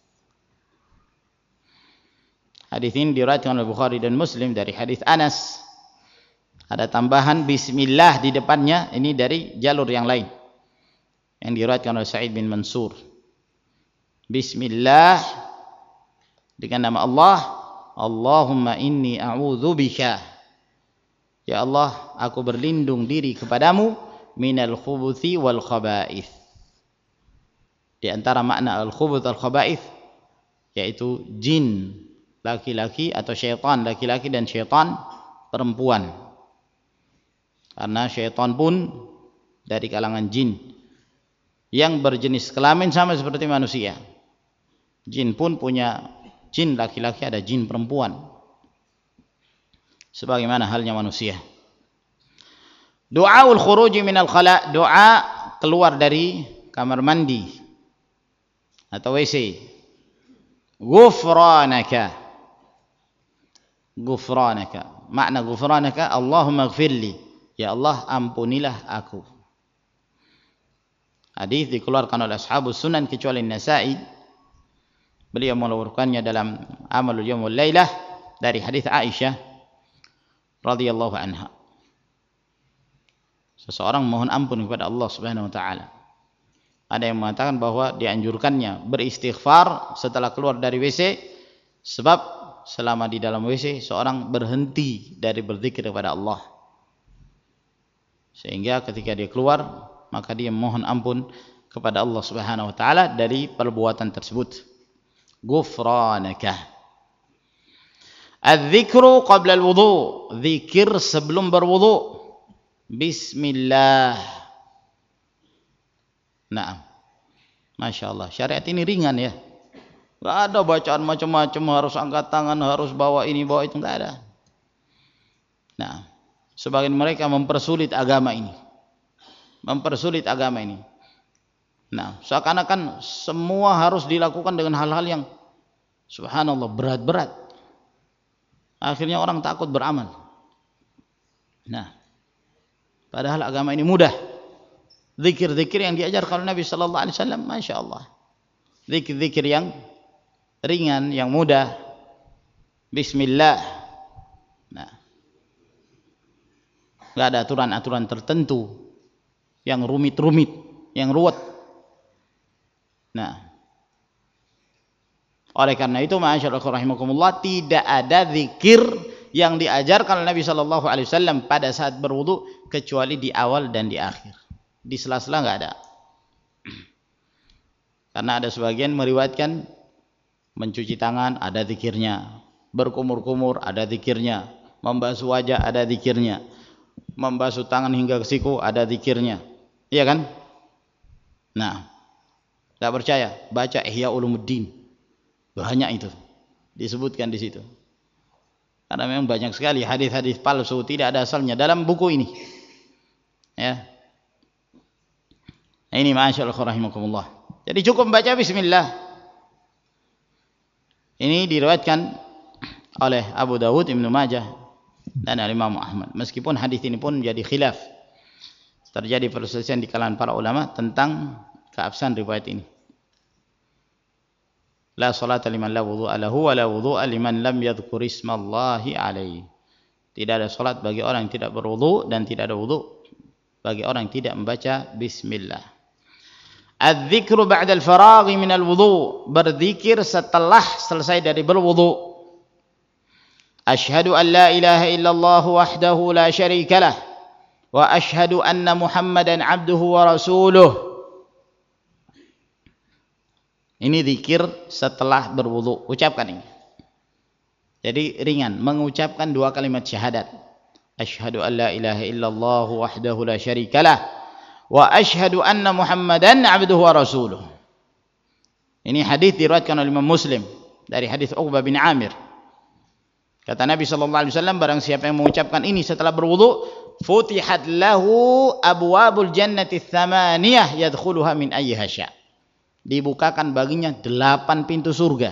Hadis ini diriwayatkan oleh Bukhari dan Muslim dari hadis Anas. Ada tambahan bismillah di depannya, ini dari jalur yang lain yang diriwayatkan oleh Sa'id bin Mansur. Bismillah dengan nama Allah, Allahumma inni a'udzu bika, ya Allah, aku berlindung diri kepadamu minal khubuthi wal khaba'ith. Di antara makna al-khubuth wal khaba'ith yaitu jin laki-laki atau syaitan laki-laki dan syaitan perempuan. Karena syaitan pun dari kalangan jin yang berjenis kelamin sama seperti manusia. Jin pun punya jin laki-laki, ada jin perempuan, sebagaimana halnya manusia. Doaul khuruji minal khala, doa keluar dari kamar mandi atau W C. Ghufranaka, ghufranaka, makna ghufranaka Allahumma ighfirli, ya Allah ampunilah aku. Hadis dikeluarkan oleh ashabus sunan kecuali Nasa'i. Beliau mengeluarkannya dalam Amalul Yawm wal Lailah dari hadis Aisyah radhiyallahu anha. Seseorang mohon ampun kepada Allah Subhanahu wa taala. Ada yang mengatakan bahwa dianjurkannya beristighfar setelah keluar dari W C, sebab selama di dalam W C seorang berhenti dari berzikir kepada Allah, sehingga ketika dia keluar maka dia mohon ampun kepada Allah Subhanahu wa taala dari perbuatan tersebut. Ghufranaka. Adz-dzikru qabla al-wudu, zikir sebelum berwudu. Bismillah. Nah, Masya Allah, syariat ini ringan ya. Gak ada bacaan macam-macam, harus angkat tangan, harus bawa ini, bawa itu, gak ada. Nah, sebagian mereka mempersulit agama ini. Mempersulit agama ini. Nah, seakan-akan semua harus dilakukan dengan hal-hal yang subhanallah berat-berat. Akhirnya orang takut beramal. Nah, padahal agama ini mudah. Zikir-zikir yang diajarkan Nabi sallallahu alaihi wasallam, Masya Allah. Zikir-zikir yang ringan, yang mudah. Bismillah. Nah, nggak ada aturan-aturan tertentu yang rumit-rumit, yang ruwet. Nah, oleh karena itu, ma'asyiral rahimakumullah, tidak ada zikir yang diajarkan Nabi sallallahu alaihi wasallam pada saat berwudu kecuali di awal dan di akhir. Di sela-sela nggak ada. Karena ada sebagian meriwayatkan mencuci tangan ada zikirnya, berkumur-kumur ada zikirnya, membasuh wajah ada zikirnya, membasuh tangan hingga ke siku ada zikirnya. Iya kan? Nah, tidak percaya, baca Ihya Ulumuddin. Banyak itu disebutkan di situ. Karena memang banyak sekali hadis-hadis palsu tidak ada asalnya dalam buku ini. Ya. Nah, ini ma'asyaallah rahimakumullah. Jadi cukup baca bismillah. Ini diriwayatkan oleh Abu Dawud, Ibnu Majah dan Imam Ahmad. Meskipun hadis ini pun menjadi khilaf. Terjadi perselisihan di kalangan para ulama tentang keabsahan riwayat ini. La salata liman la wudu'a lahu wa la wudu'a liman lam yadhkur ismallahi alaihi. Tidak ada salat bagi orang yang tidak berwudu dan tidak ada wudu bagi orang yang tidak membaca bismillah. Adz-dzikru ba'da al-faraghi min al-wudu, berzikir setelah selesai dari berwudu. Asyhadu an la ilaha illallah wahdahu la syarika lah wa asyhadu anna Muhammadan abduhu wa rasuluh. Ini zikir setelah berwudu. Ucapkan ini. Jadi ringan, mengucapkan dua kalimat syahadat. Asyhadu an la ilaha illallah wahdahu la syarika lah wa asyhadu anna Muhammadan abduhu wa rasuluh. Ini hadis diriwayatkan oleh Imam Muslim dari hadis Uqbah bin Amir. Kata Nabi sallallahu alaihi wasallam, barang siapa yang mengucapkan ini setelah berwudu, futihat lahu abwabul jannati tsamaniyah yadkhuluha min ayyiha sya'. Dibukakan baginya delapan pintu surga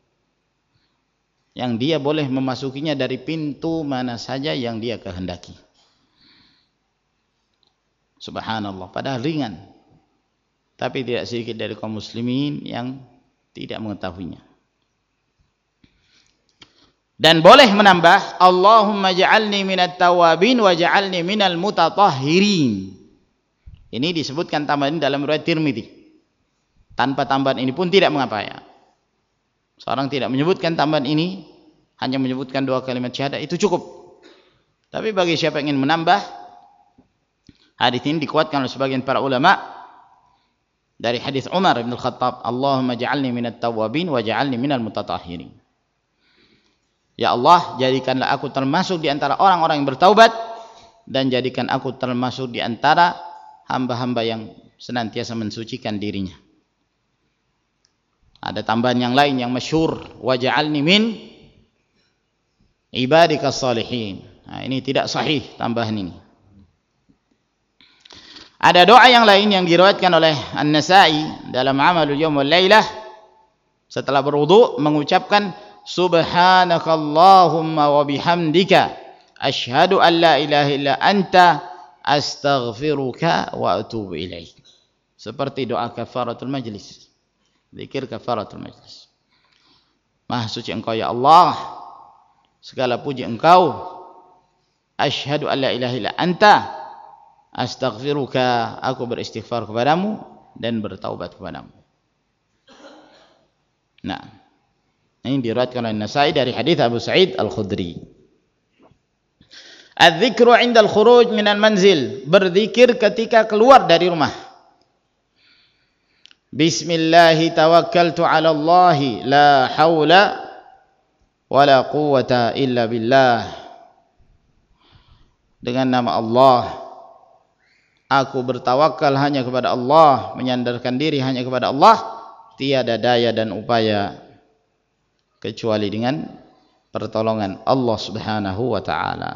yang dia boleh memasukinya dari pintu mana saja yang dia kehendaki. Subhanallah, padahal ringan. Tapi tidak sedikit dari kaum muslimin yang tidak mengetahuinya. Dan boleh menambah, Allahumma ja'alni minat tawabin wa ja'alni minal mutatahhirin. Ini disebutkan tambahan dalam riwayat Tirmidzi. Tanpa tambahan ini pun tidak mengapa ya. Seorang tidak menyebutkan tambahan ini, hanya menyebutkan dua kalimat syahadat, itu cukup. Tapi bagi siapa yang ingin menambah, hadis ini dikuatkan oleh sebagian para ulama dari hadis Umar bin Al-Khattab, Allahumma ja'alni minat tawabin wa ja'alni minal mutatahhirin. Ya Allah, jadikanlah aku termasuk di antara orang-orang yang bertaubat dan jadikan aku termasuk di antara hamba-hamba yang senantiasa mensucikan dirinya. Ada tambahan yang lain yang masyhur, wa ja'alni min ibadikas salihin. Nah, ini tidak sahih tambahan ini. Ada doa yang lain yang diriwayatkan oleh An-Nasa'i dalam Amalul Yaum wal Lailah, setelah berwudu mengucapkan subhanakallahumma wa bihamdika asyhadu an la ilaha illa anta astaghfiruka wa atubu ilaik. Seperti doa kafaratul majlis. Zikir kafaratul majlis. Maha suci Engkau ya Allah, segala puji Engkau. Asyhadu an la ilaha illa anta astaghfiruka, aku beristighfar kepadamu dan bertaubat kepadamu. Nah, ini diriwayatkan oleh Nasa'i dari hadis Abu Sa'id Al-Khudri. Adz-dzikru 'inda al-khuruj minal manzil, berzikir ketika keluar dari rumah. Bismillahi tawakkaltu 'ala Allahi la haula wala quwwata illa billah. Dengan nama Allah aku bertawakal hanya kepada Allah, menyandarkan diri hanya kepada Allah, tiada daya dan upaya kecuali dengan pertolongan Allah Subhanahu wa taala.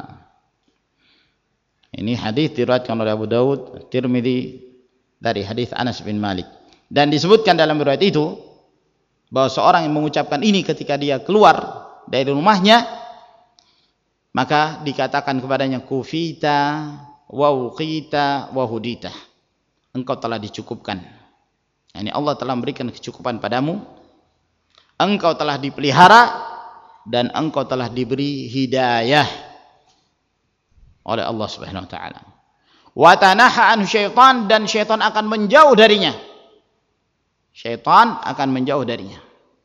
Ini hadis diriwayatkan oleh Abu Daud, Tirmidzi dari hadis Anas bin Malik. Dan disebutkan dalam riwayat itu bahwa seorang yang mengucapkan ini ketika dia keluar dari rumahnya, maka dikatakan kepadanya kufita wa uqita wa hudita, engkau telah dicukupkan. Yani Allah telah memberikan kecukupan padamu, engkau telah dipelihara, dan engkau telah diberi hidayah oleh Allah Subhanahu wa taala. Wa tanaha anhu syaitan, dan syaitan akan menjauh darinya. Syaitan akan menjauh darinya.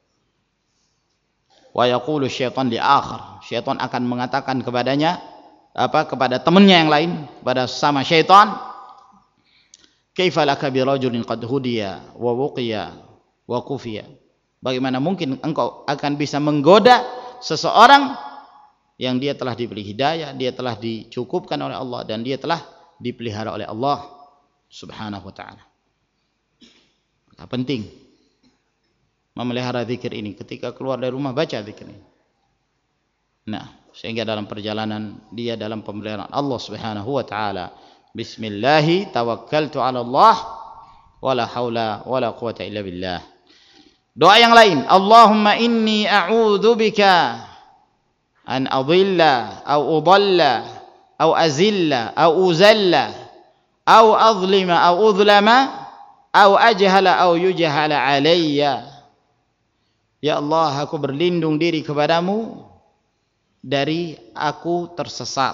Wa yaqulu syaitan li akhar, syaitan akan mengatakan kepadanya, apa, kepada temannya yang lain, kepada sama syaitan, kaifa laka bi rajulin qad hudiya wa wuqiya wa kufiya, bagaimana mungkin engkau akan bisa menggoda seseorang yang dia telah diberi hidayah, dia telah dicukupkan oleh Allah, dan dia telah dipelihara oleh Allah Subhanahu wa taala. Maka penting memelihara zikir ini. Ketika keluar dari rumah baca zikir ini. Nah, sehingga dalam perjalanan dia dalam pemeliharaan Allah Subhanahu wa taala. Bismillahi tawakkaltu 'ala Allah wala haula wala quwata illa billah. Doa yang lain, Allahumma inni a'udzubika an adilla au udalla au azilla au uzalla au azlima au udlama au ajhala au yujhala alayya. Ya Allah, aku berlindung diri kepadamu dari aku tersesat,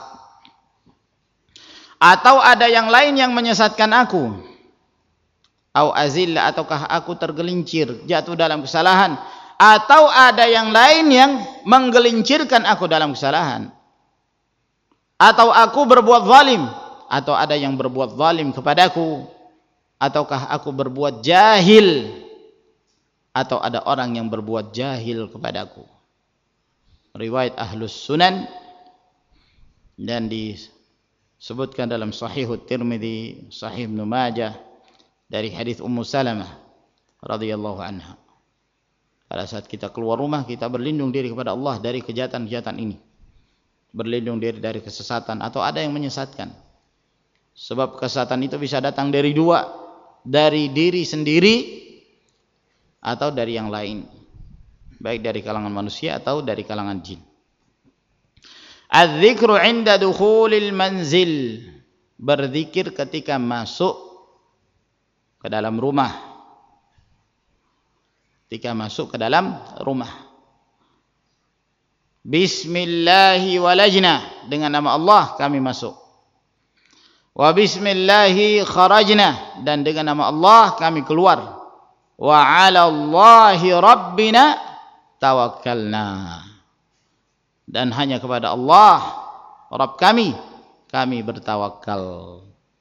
atau ada yang lain yang menyesatkan aku, au azilla, ataukah aku tergelincir jatuh dalam kesalahan, atau ada yang lain yang menggelincirkan aku dalam kesalahan, atau aku berbuat zalim, atau ada yang berbuat zalim kepadaku, ataukah aku berbuat jahil, atau ada orang yang berbuat jahil kepadaku. Riwayat Ahlus Sunan, dan disebutkan dalam Sahih Tirmidzi, Sahih Ibnu Majah dari hadis Ummu Salamah radhiyallahu anha. Pada saat kita keluar rumah, kita berlindung diri kepada Allah dari kejahatan-kejahatan ini, berlindung diri dari kesesatan atau ada yang menyesatkan. Sebab kesesatan itu bisa datang dari dua, dari diri sendiri atau dari yang lain, baik dari kalangan manusia atau dari kalangan jin. Az-zikru 'inda dukhulil manzil, berzikir ketika masuk ke dalam rumah. Ketika masuk ke dalam rumah. Bismillahi walajna, dengan nama Allah kami masuk. Wa bismillahi kharajna, dan dengan nama Allah kami keluar. Wa 'ala Allahi rabbina tawakkalna, dan hanya kepada Allah Rabb kami kami bertawakal.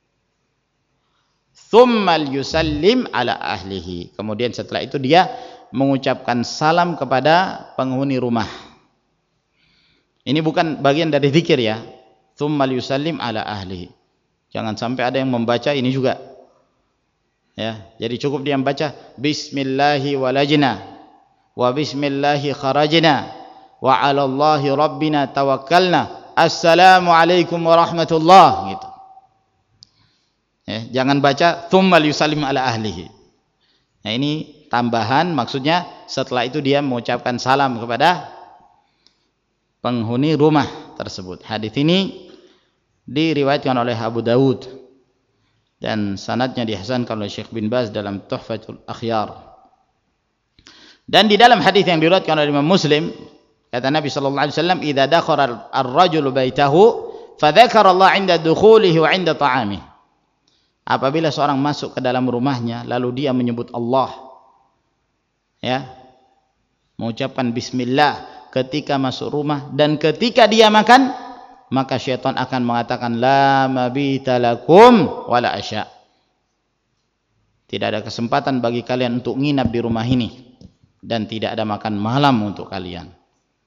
Tsumma yusallim ala ahlihi, kemudian setelah itu dia mengucapkan salam kepada penghuni rumah. Ini bukan bagian dari zikir ya. Tsumma yusallim ala ahlihi, jangan sampai ada yang membaca ini juga. Ya, jadi cukup dia membaca bismillahi walajna wa bismillahi kharajna wa 'ala Allahi rabbina tawakkalna, assalamu alaikum warahmatullah, gitu. Ya, jangan baca tsumma yusallim ala ahlihi. Nah, ini tambahan, maksudnya setelah itu dia mengucapkan salam kepada penghuni rumah tersebut. Hadis ini diriwayatkan oleh Abu Daud dan sanadnya dihasankan oleh Syekh bin Baz dalam Tuhfatul Akhyar. Dan di dalam hadis yang diriwayatkan oleh Imam Muslim, kata Nabi sallallahu alaihi wasallam, "Idza dakhala ar-rajulu baitahu fa dzakara Allah 'inda dukhulihi wa 'inda ta'amihi." Apabila seorang masuk ke dalam rumahnya lalu dia menyebut Allah, ya, mengucapkan bismillah ketika masuk rumah dan ketika dia makan, maka syaitan akan mengatakan la mabita lakum wala asya, tidak ada kesempatan bagi kalian untuk nginap di rumah ini dan tidak ada makan malam untuk kalian.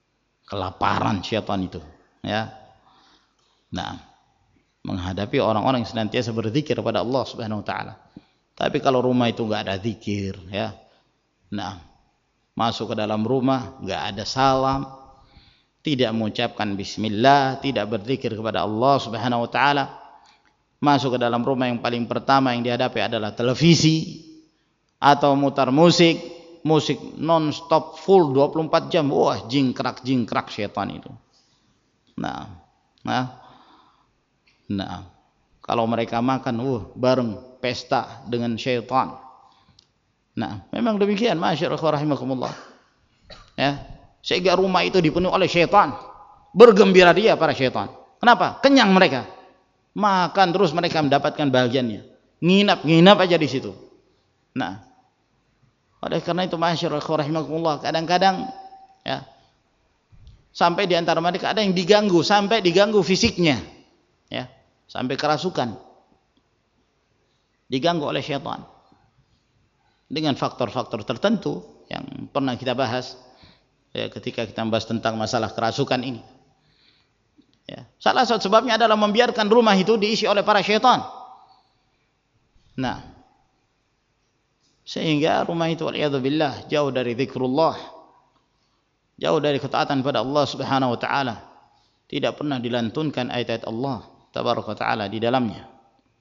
kelaparan syaitan itu, ya. Nah, menghadapi orang-orang yang senantiasa berzikir kepada Allah Subhanahu wa taala. Tapi kalau rumah itu enggak ada zikir, ya. Nah, masuk ke dalam rumah enggak ada salam, tidak mengucapkan bismillah, tidak berzikir kepada Allah Subhanahu wa taala. Masuk ke dalam rumah, yang paling pertama yang dihadapi adalah televisi atau mutar musik, musik non-stop full dua puluh empat jam. Wah, jingkrak-jingkrak syaitan itu. Nah, nah, nah, kalau mereka makan, uh, bareng pesta dengan syaitan. Nah, memang demikian, masyaallah rahimakumullah. Ya, sehingga rumah itu dipenuhi oleh syaitan. Bergembira dia para syaitan. Kenapa? Kenyang mereka. Makan terus mereka mendapatkan bahagiannya. Nginap-nginap aja di situ. Nah, oleh karena itu masyaallah rahimakumullah, kadang-kadang ya sampai di antara mereka ada yang diganggu, sampai diganggu fisiknya. Ya, sampai kerasukan. Diganggu oleh syaitan. Dengan faktor-faktor tertentu yang pernah kita bahas ya, ketika kita membahas tentang masalah kerasukan ini. Ya, salah satu sebabnya adalah membiarkan rumah itu diisi oleh para syaitan. Nah, sehingga rumah itu waliyadzubillah jauh dari zikrullah, jauh dari ketaatan pada Allah Subhanahu wa taala. Tidak pernah dilantunkan ayat-ayat Allah tabaraka taala di dalamnya.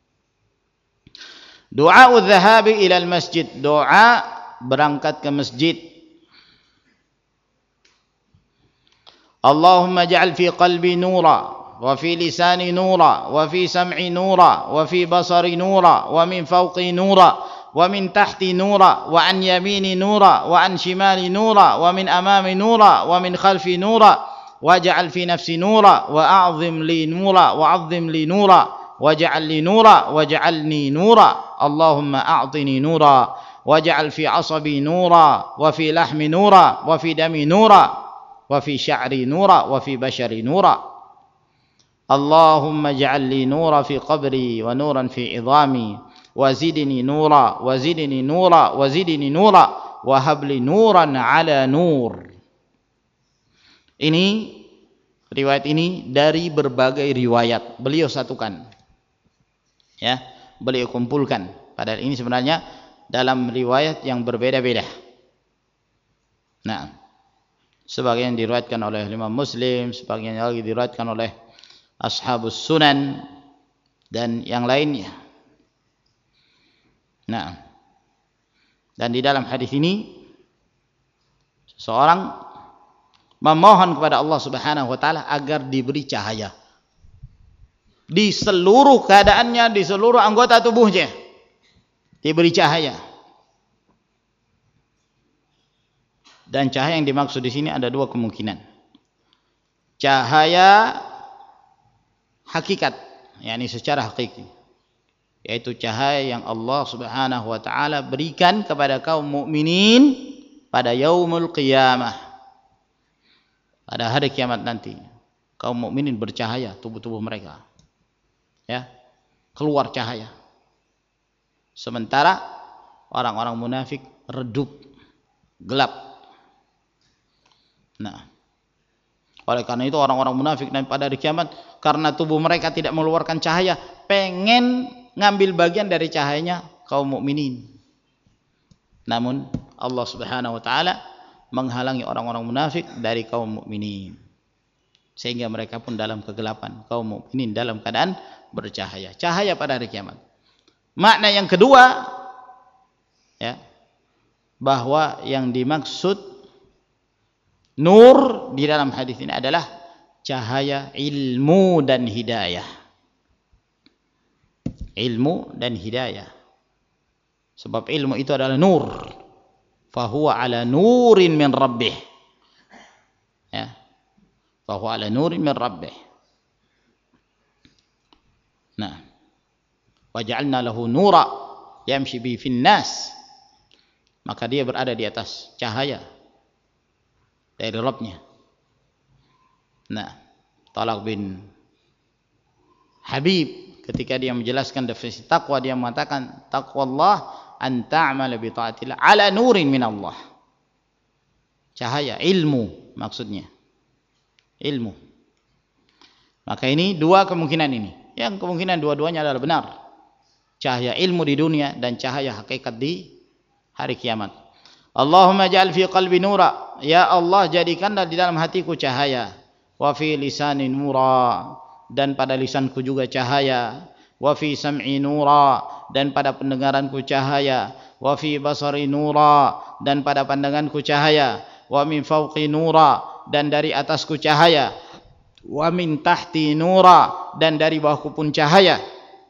Doa udzahabi ilal masjid, doa berangkat ke masjid. Allahumma ja'al fi qalbi nura wa fi lisani nura wa fi sam'i nura wa fi basari nura wa min fawqi nura wa min tahti nura wa an yamini nura wa an shimali nura wa min amami nura wa min khalfi nura waj'al fi nafsi nura wa a'zim li nura wa 'azzim li nura waj'al li nura waj'alni nura Allahumma a'tini nura waj'al fi 'asabi nura wa fi lahmi nura wa fi dami nura wa fi sya'ri nura wa fi bashari nura Allahumma ij'al li nura fi qabri wa nuran fi idhami wa zidni nura wa zidni nura wa zidni nura wa hab li nuran ala nur. Ini riwayat ini dari berbagai riwayat beliau satukan, ya, beliau kumpulkan. Padahal ini sebenarnya dalam riwayat yang berbeda-beda. Nah, sebagian diriwayatkan oleh Imam Muslim, sebagian lagi diriwayatkan oleh Ashabus Sunan dan yang lainnya. Nah, dan di dalam hadis ini seseorang memohon kepada Allah Subhanahu wa taala agar diberi cahaya di seluruh keadaannya, di seluruh anggota tubuhnya, diberi cahaya. Dan cahaya yang dimaksud di sini ada dua kemungkinan. Cahaya hakikat, yakni secara hakiki, yaitu cahaya yang Allah Subhanahu wa taala berikan kepada kaum mukminin pada yaumul qiyamah. Pada hari kiamat nanti, kaum mukminin bercahaya tubuh-tubuh mereka. Ya, keluar cahaya. Sementara orang-orang munafik redup, gelap. Nah, oleh karena itu orang-orang munafik dan pada hari kiamat, karena tubuh mereka tidak mengeluarkan cahaya, pengen ngambil bagian dari cahayanya kaum mukminin. Namun Allah Subhanahu wa taala menghalangi orang-orang munafik dari kaum mukminin, sehingga mereka pun dalam kegelapan, kaum mukminin dalam keadaan bercahaya, cahaya pada hari kiamat. Makna yang kedua, ya, bahwa yang dimaksud nur di dalam hadis ini adalah cahaya ilmu dan hidayah. Ilmu dan hidayah. Sebab ilmu itu adalah nur. Fahuwa ala nurin min rabbih. Ya. Fahuwa ala nurin min rabbih. Nah. Waja'alna lahu nura yamshi bihi fin nas. Maka dia berada di atas cahaya dari Rabbnya. Nah, Talaq bin Habib ketika dia menjelaskan definisi takwa, dia mengatakan taqwallah an ta'mala bi ta'atillah ala nurin min Allah. Cahaya ilmu maksudnya. ilmu. Maka ini dua kemungkinan ini. Yang kemungkinan dua-duanya adalah benar. Cahaya ilmu di dunia dan cahaya hakikat di hari kiamat. Allahumma ja'al fi qalbi nura. Ya Allah, jadikanlah di dalam hatiku cahaya. Wa fi lisani nura. Dan pada lisanku juga cahaya. Wa fi sam'i nura. Dan pada pendengaranku cahaya. Wa fi basari nura. Dan pada pandanganku cahaya. Wa min fawqi nura. Dan dari atasku cahaya. Wa min tahti nura. Dan dari bawahku pun cahaya.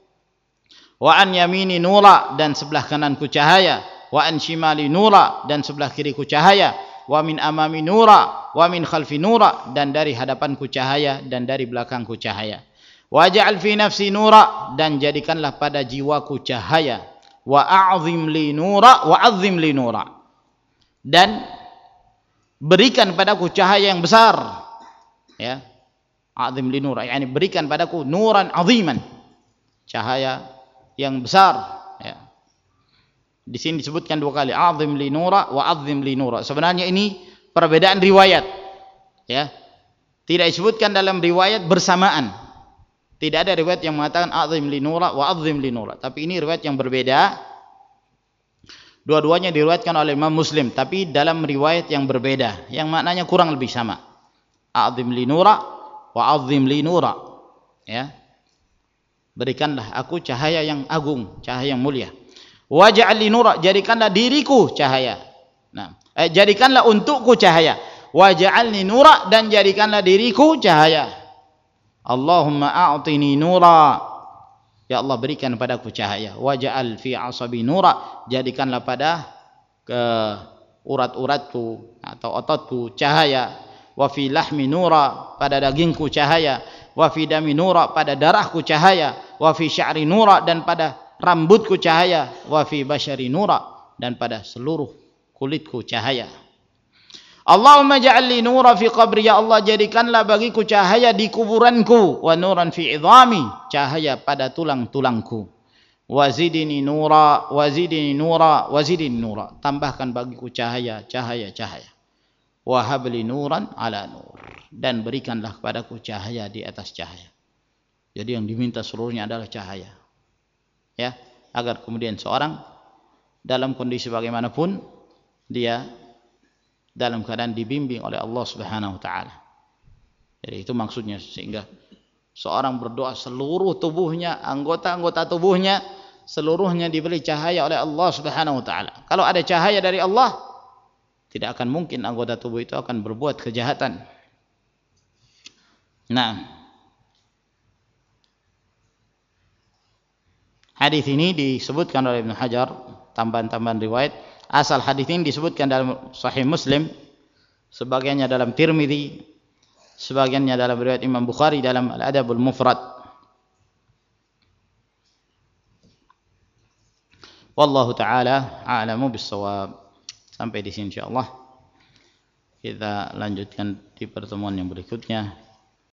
Wa an yamini nura. Dan sebelah kananku cahaya. Wa an shimali nura. Dan sebelah kiriku cahaya. Wa min amami nura. Wa min khalfi nura. Dan dari hadapanku cahaya. Dan dari belakangku cahaya. Wa ja'al fi nafsi nura. Dan jadikanlah pada jiwaku cahaya. Wa a'zim li nura. Wa a'zim li nura. Dan berikan padaku cahaya yang besar. Ya. A'zim li nura. Yani berikan padaku nuran aziman. Cahaya yang besar. Ya. Di sini disebutkan dua kali. A'zim li nura wa a'zim li nura. Sebenarnya ini perbedaan riwayat. Ya. Tidak disebutkan dalam riwayat bersamaan. Tidak ada riwayat yang mengatakan a'zim li nura wa a'zim li nura. Tapi ini riwayat yang berbeda. Dua-duanya diriwayatkan oleh Imam Muslim, tapi dalam riwayat yang berbeda, yang maknanya kurang lebih sama. A'zim li nura wa a'zim li nura. Ya. Berikanlah aku cahaya yang agung, cahaya yang mulia. Waj'al li nura, jadikanlah diriku cahaya. Nah, eh, jadikanlah untukku cahaya. Waj'alni nura, dan jadikanlah diriku cahaya. Allahumma a'tini nura. Ya Allah, berikan padaku cahaya. Waj'al fi 'asabi nura, jadikanlah pada ke urat-uratku atau ototku cahaya. Wa fi lahmi nura, pada dagingku cahaya. Wa fi dami nura, pada darahku cahaya. Wa fi sya'ri nura, dan pada rambutku cahaya. Wa fi basyari nura, dan pada seluruh kulitku cahaya. Allahumma ja'alli nura fi qabri, ya Allah, jadikanlah bagiku cahaya di kuburanku. Wa nuran fi idhami, cahaya pada tulang-tulangku. Wa zidni nura, wa zidni nura, wa zidni nura, tambahkan bagiku cahaya, cahaya, cahaya. Wa habli nuran ala nur, dan berikanlah kepadaku cahaya di atas cahaya. Jadi yang diminta seluruhnya adalah cahaya. Ya, agar kemudian seorang dalam kondisi bagaimanapun dia dalam keadaan dibimbing oleh Allah Subhanahu wa taala. Jadi itu maksudnya, sehingga seorang berdoa seluruh tubuhnya, anggota-anggota tubuhnya seluruhnya diberi cahaya oleh Allah Subhanahu wa taala. Kalau ada cahaya dari Allah, tidak akan mungkin anggota tubuh itu akan berbuat kejahatan. Nah, hadis ini disebutkan oleh Ibnu Hajar, tambahan-tambahan riwayat. Asal hadis ini disebutkan dalam Sahih Muslim, sebagiannya dalam Tirmidzi, sebagiannya dalam riwayat Imam Bukhari dalam Al-Adabul Mufrad. Wallahu taala a'lamu bis-shawab. Sampai di sini insyaallah. Kita lanjutkan di pertemuan yang berikutnya.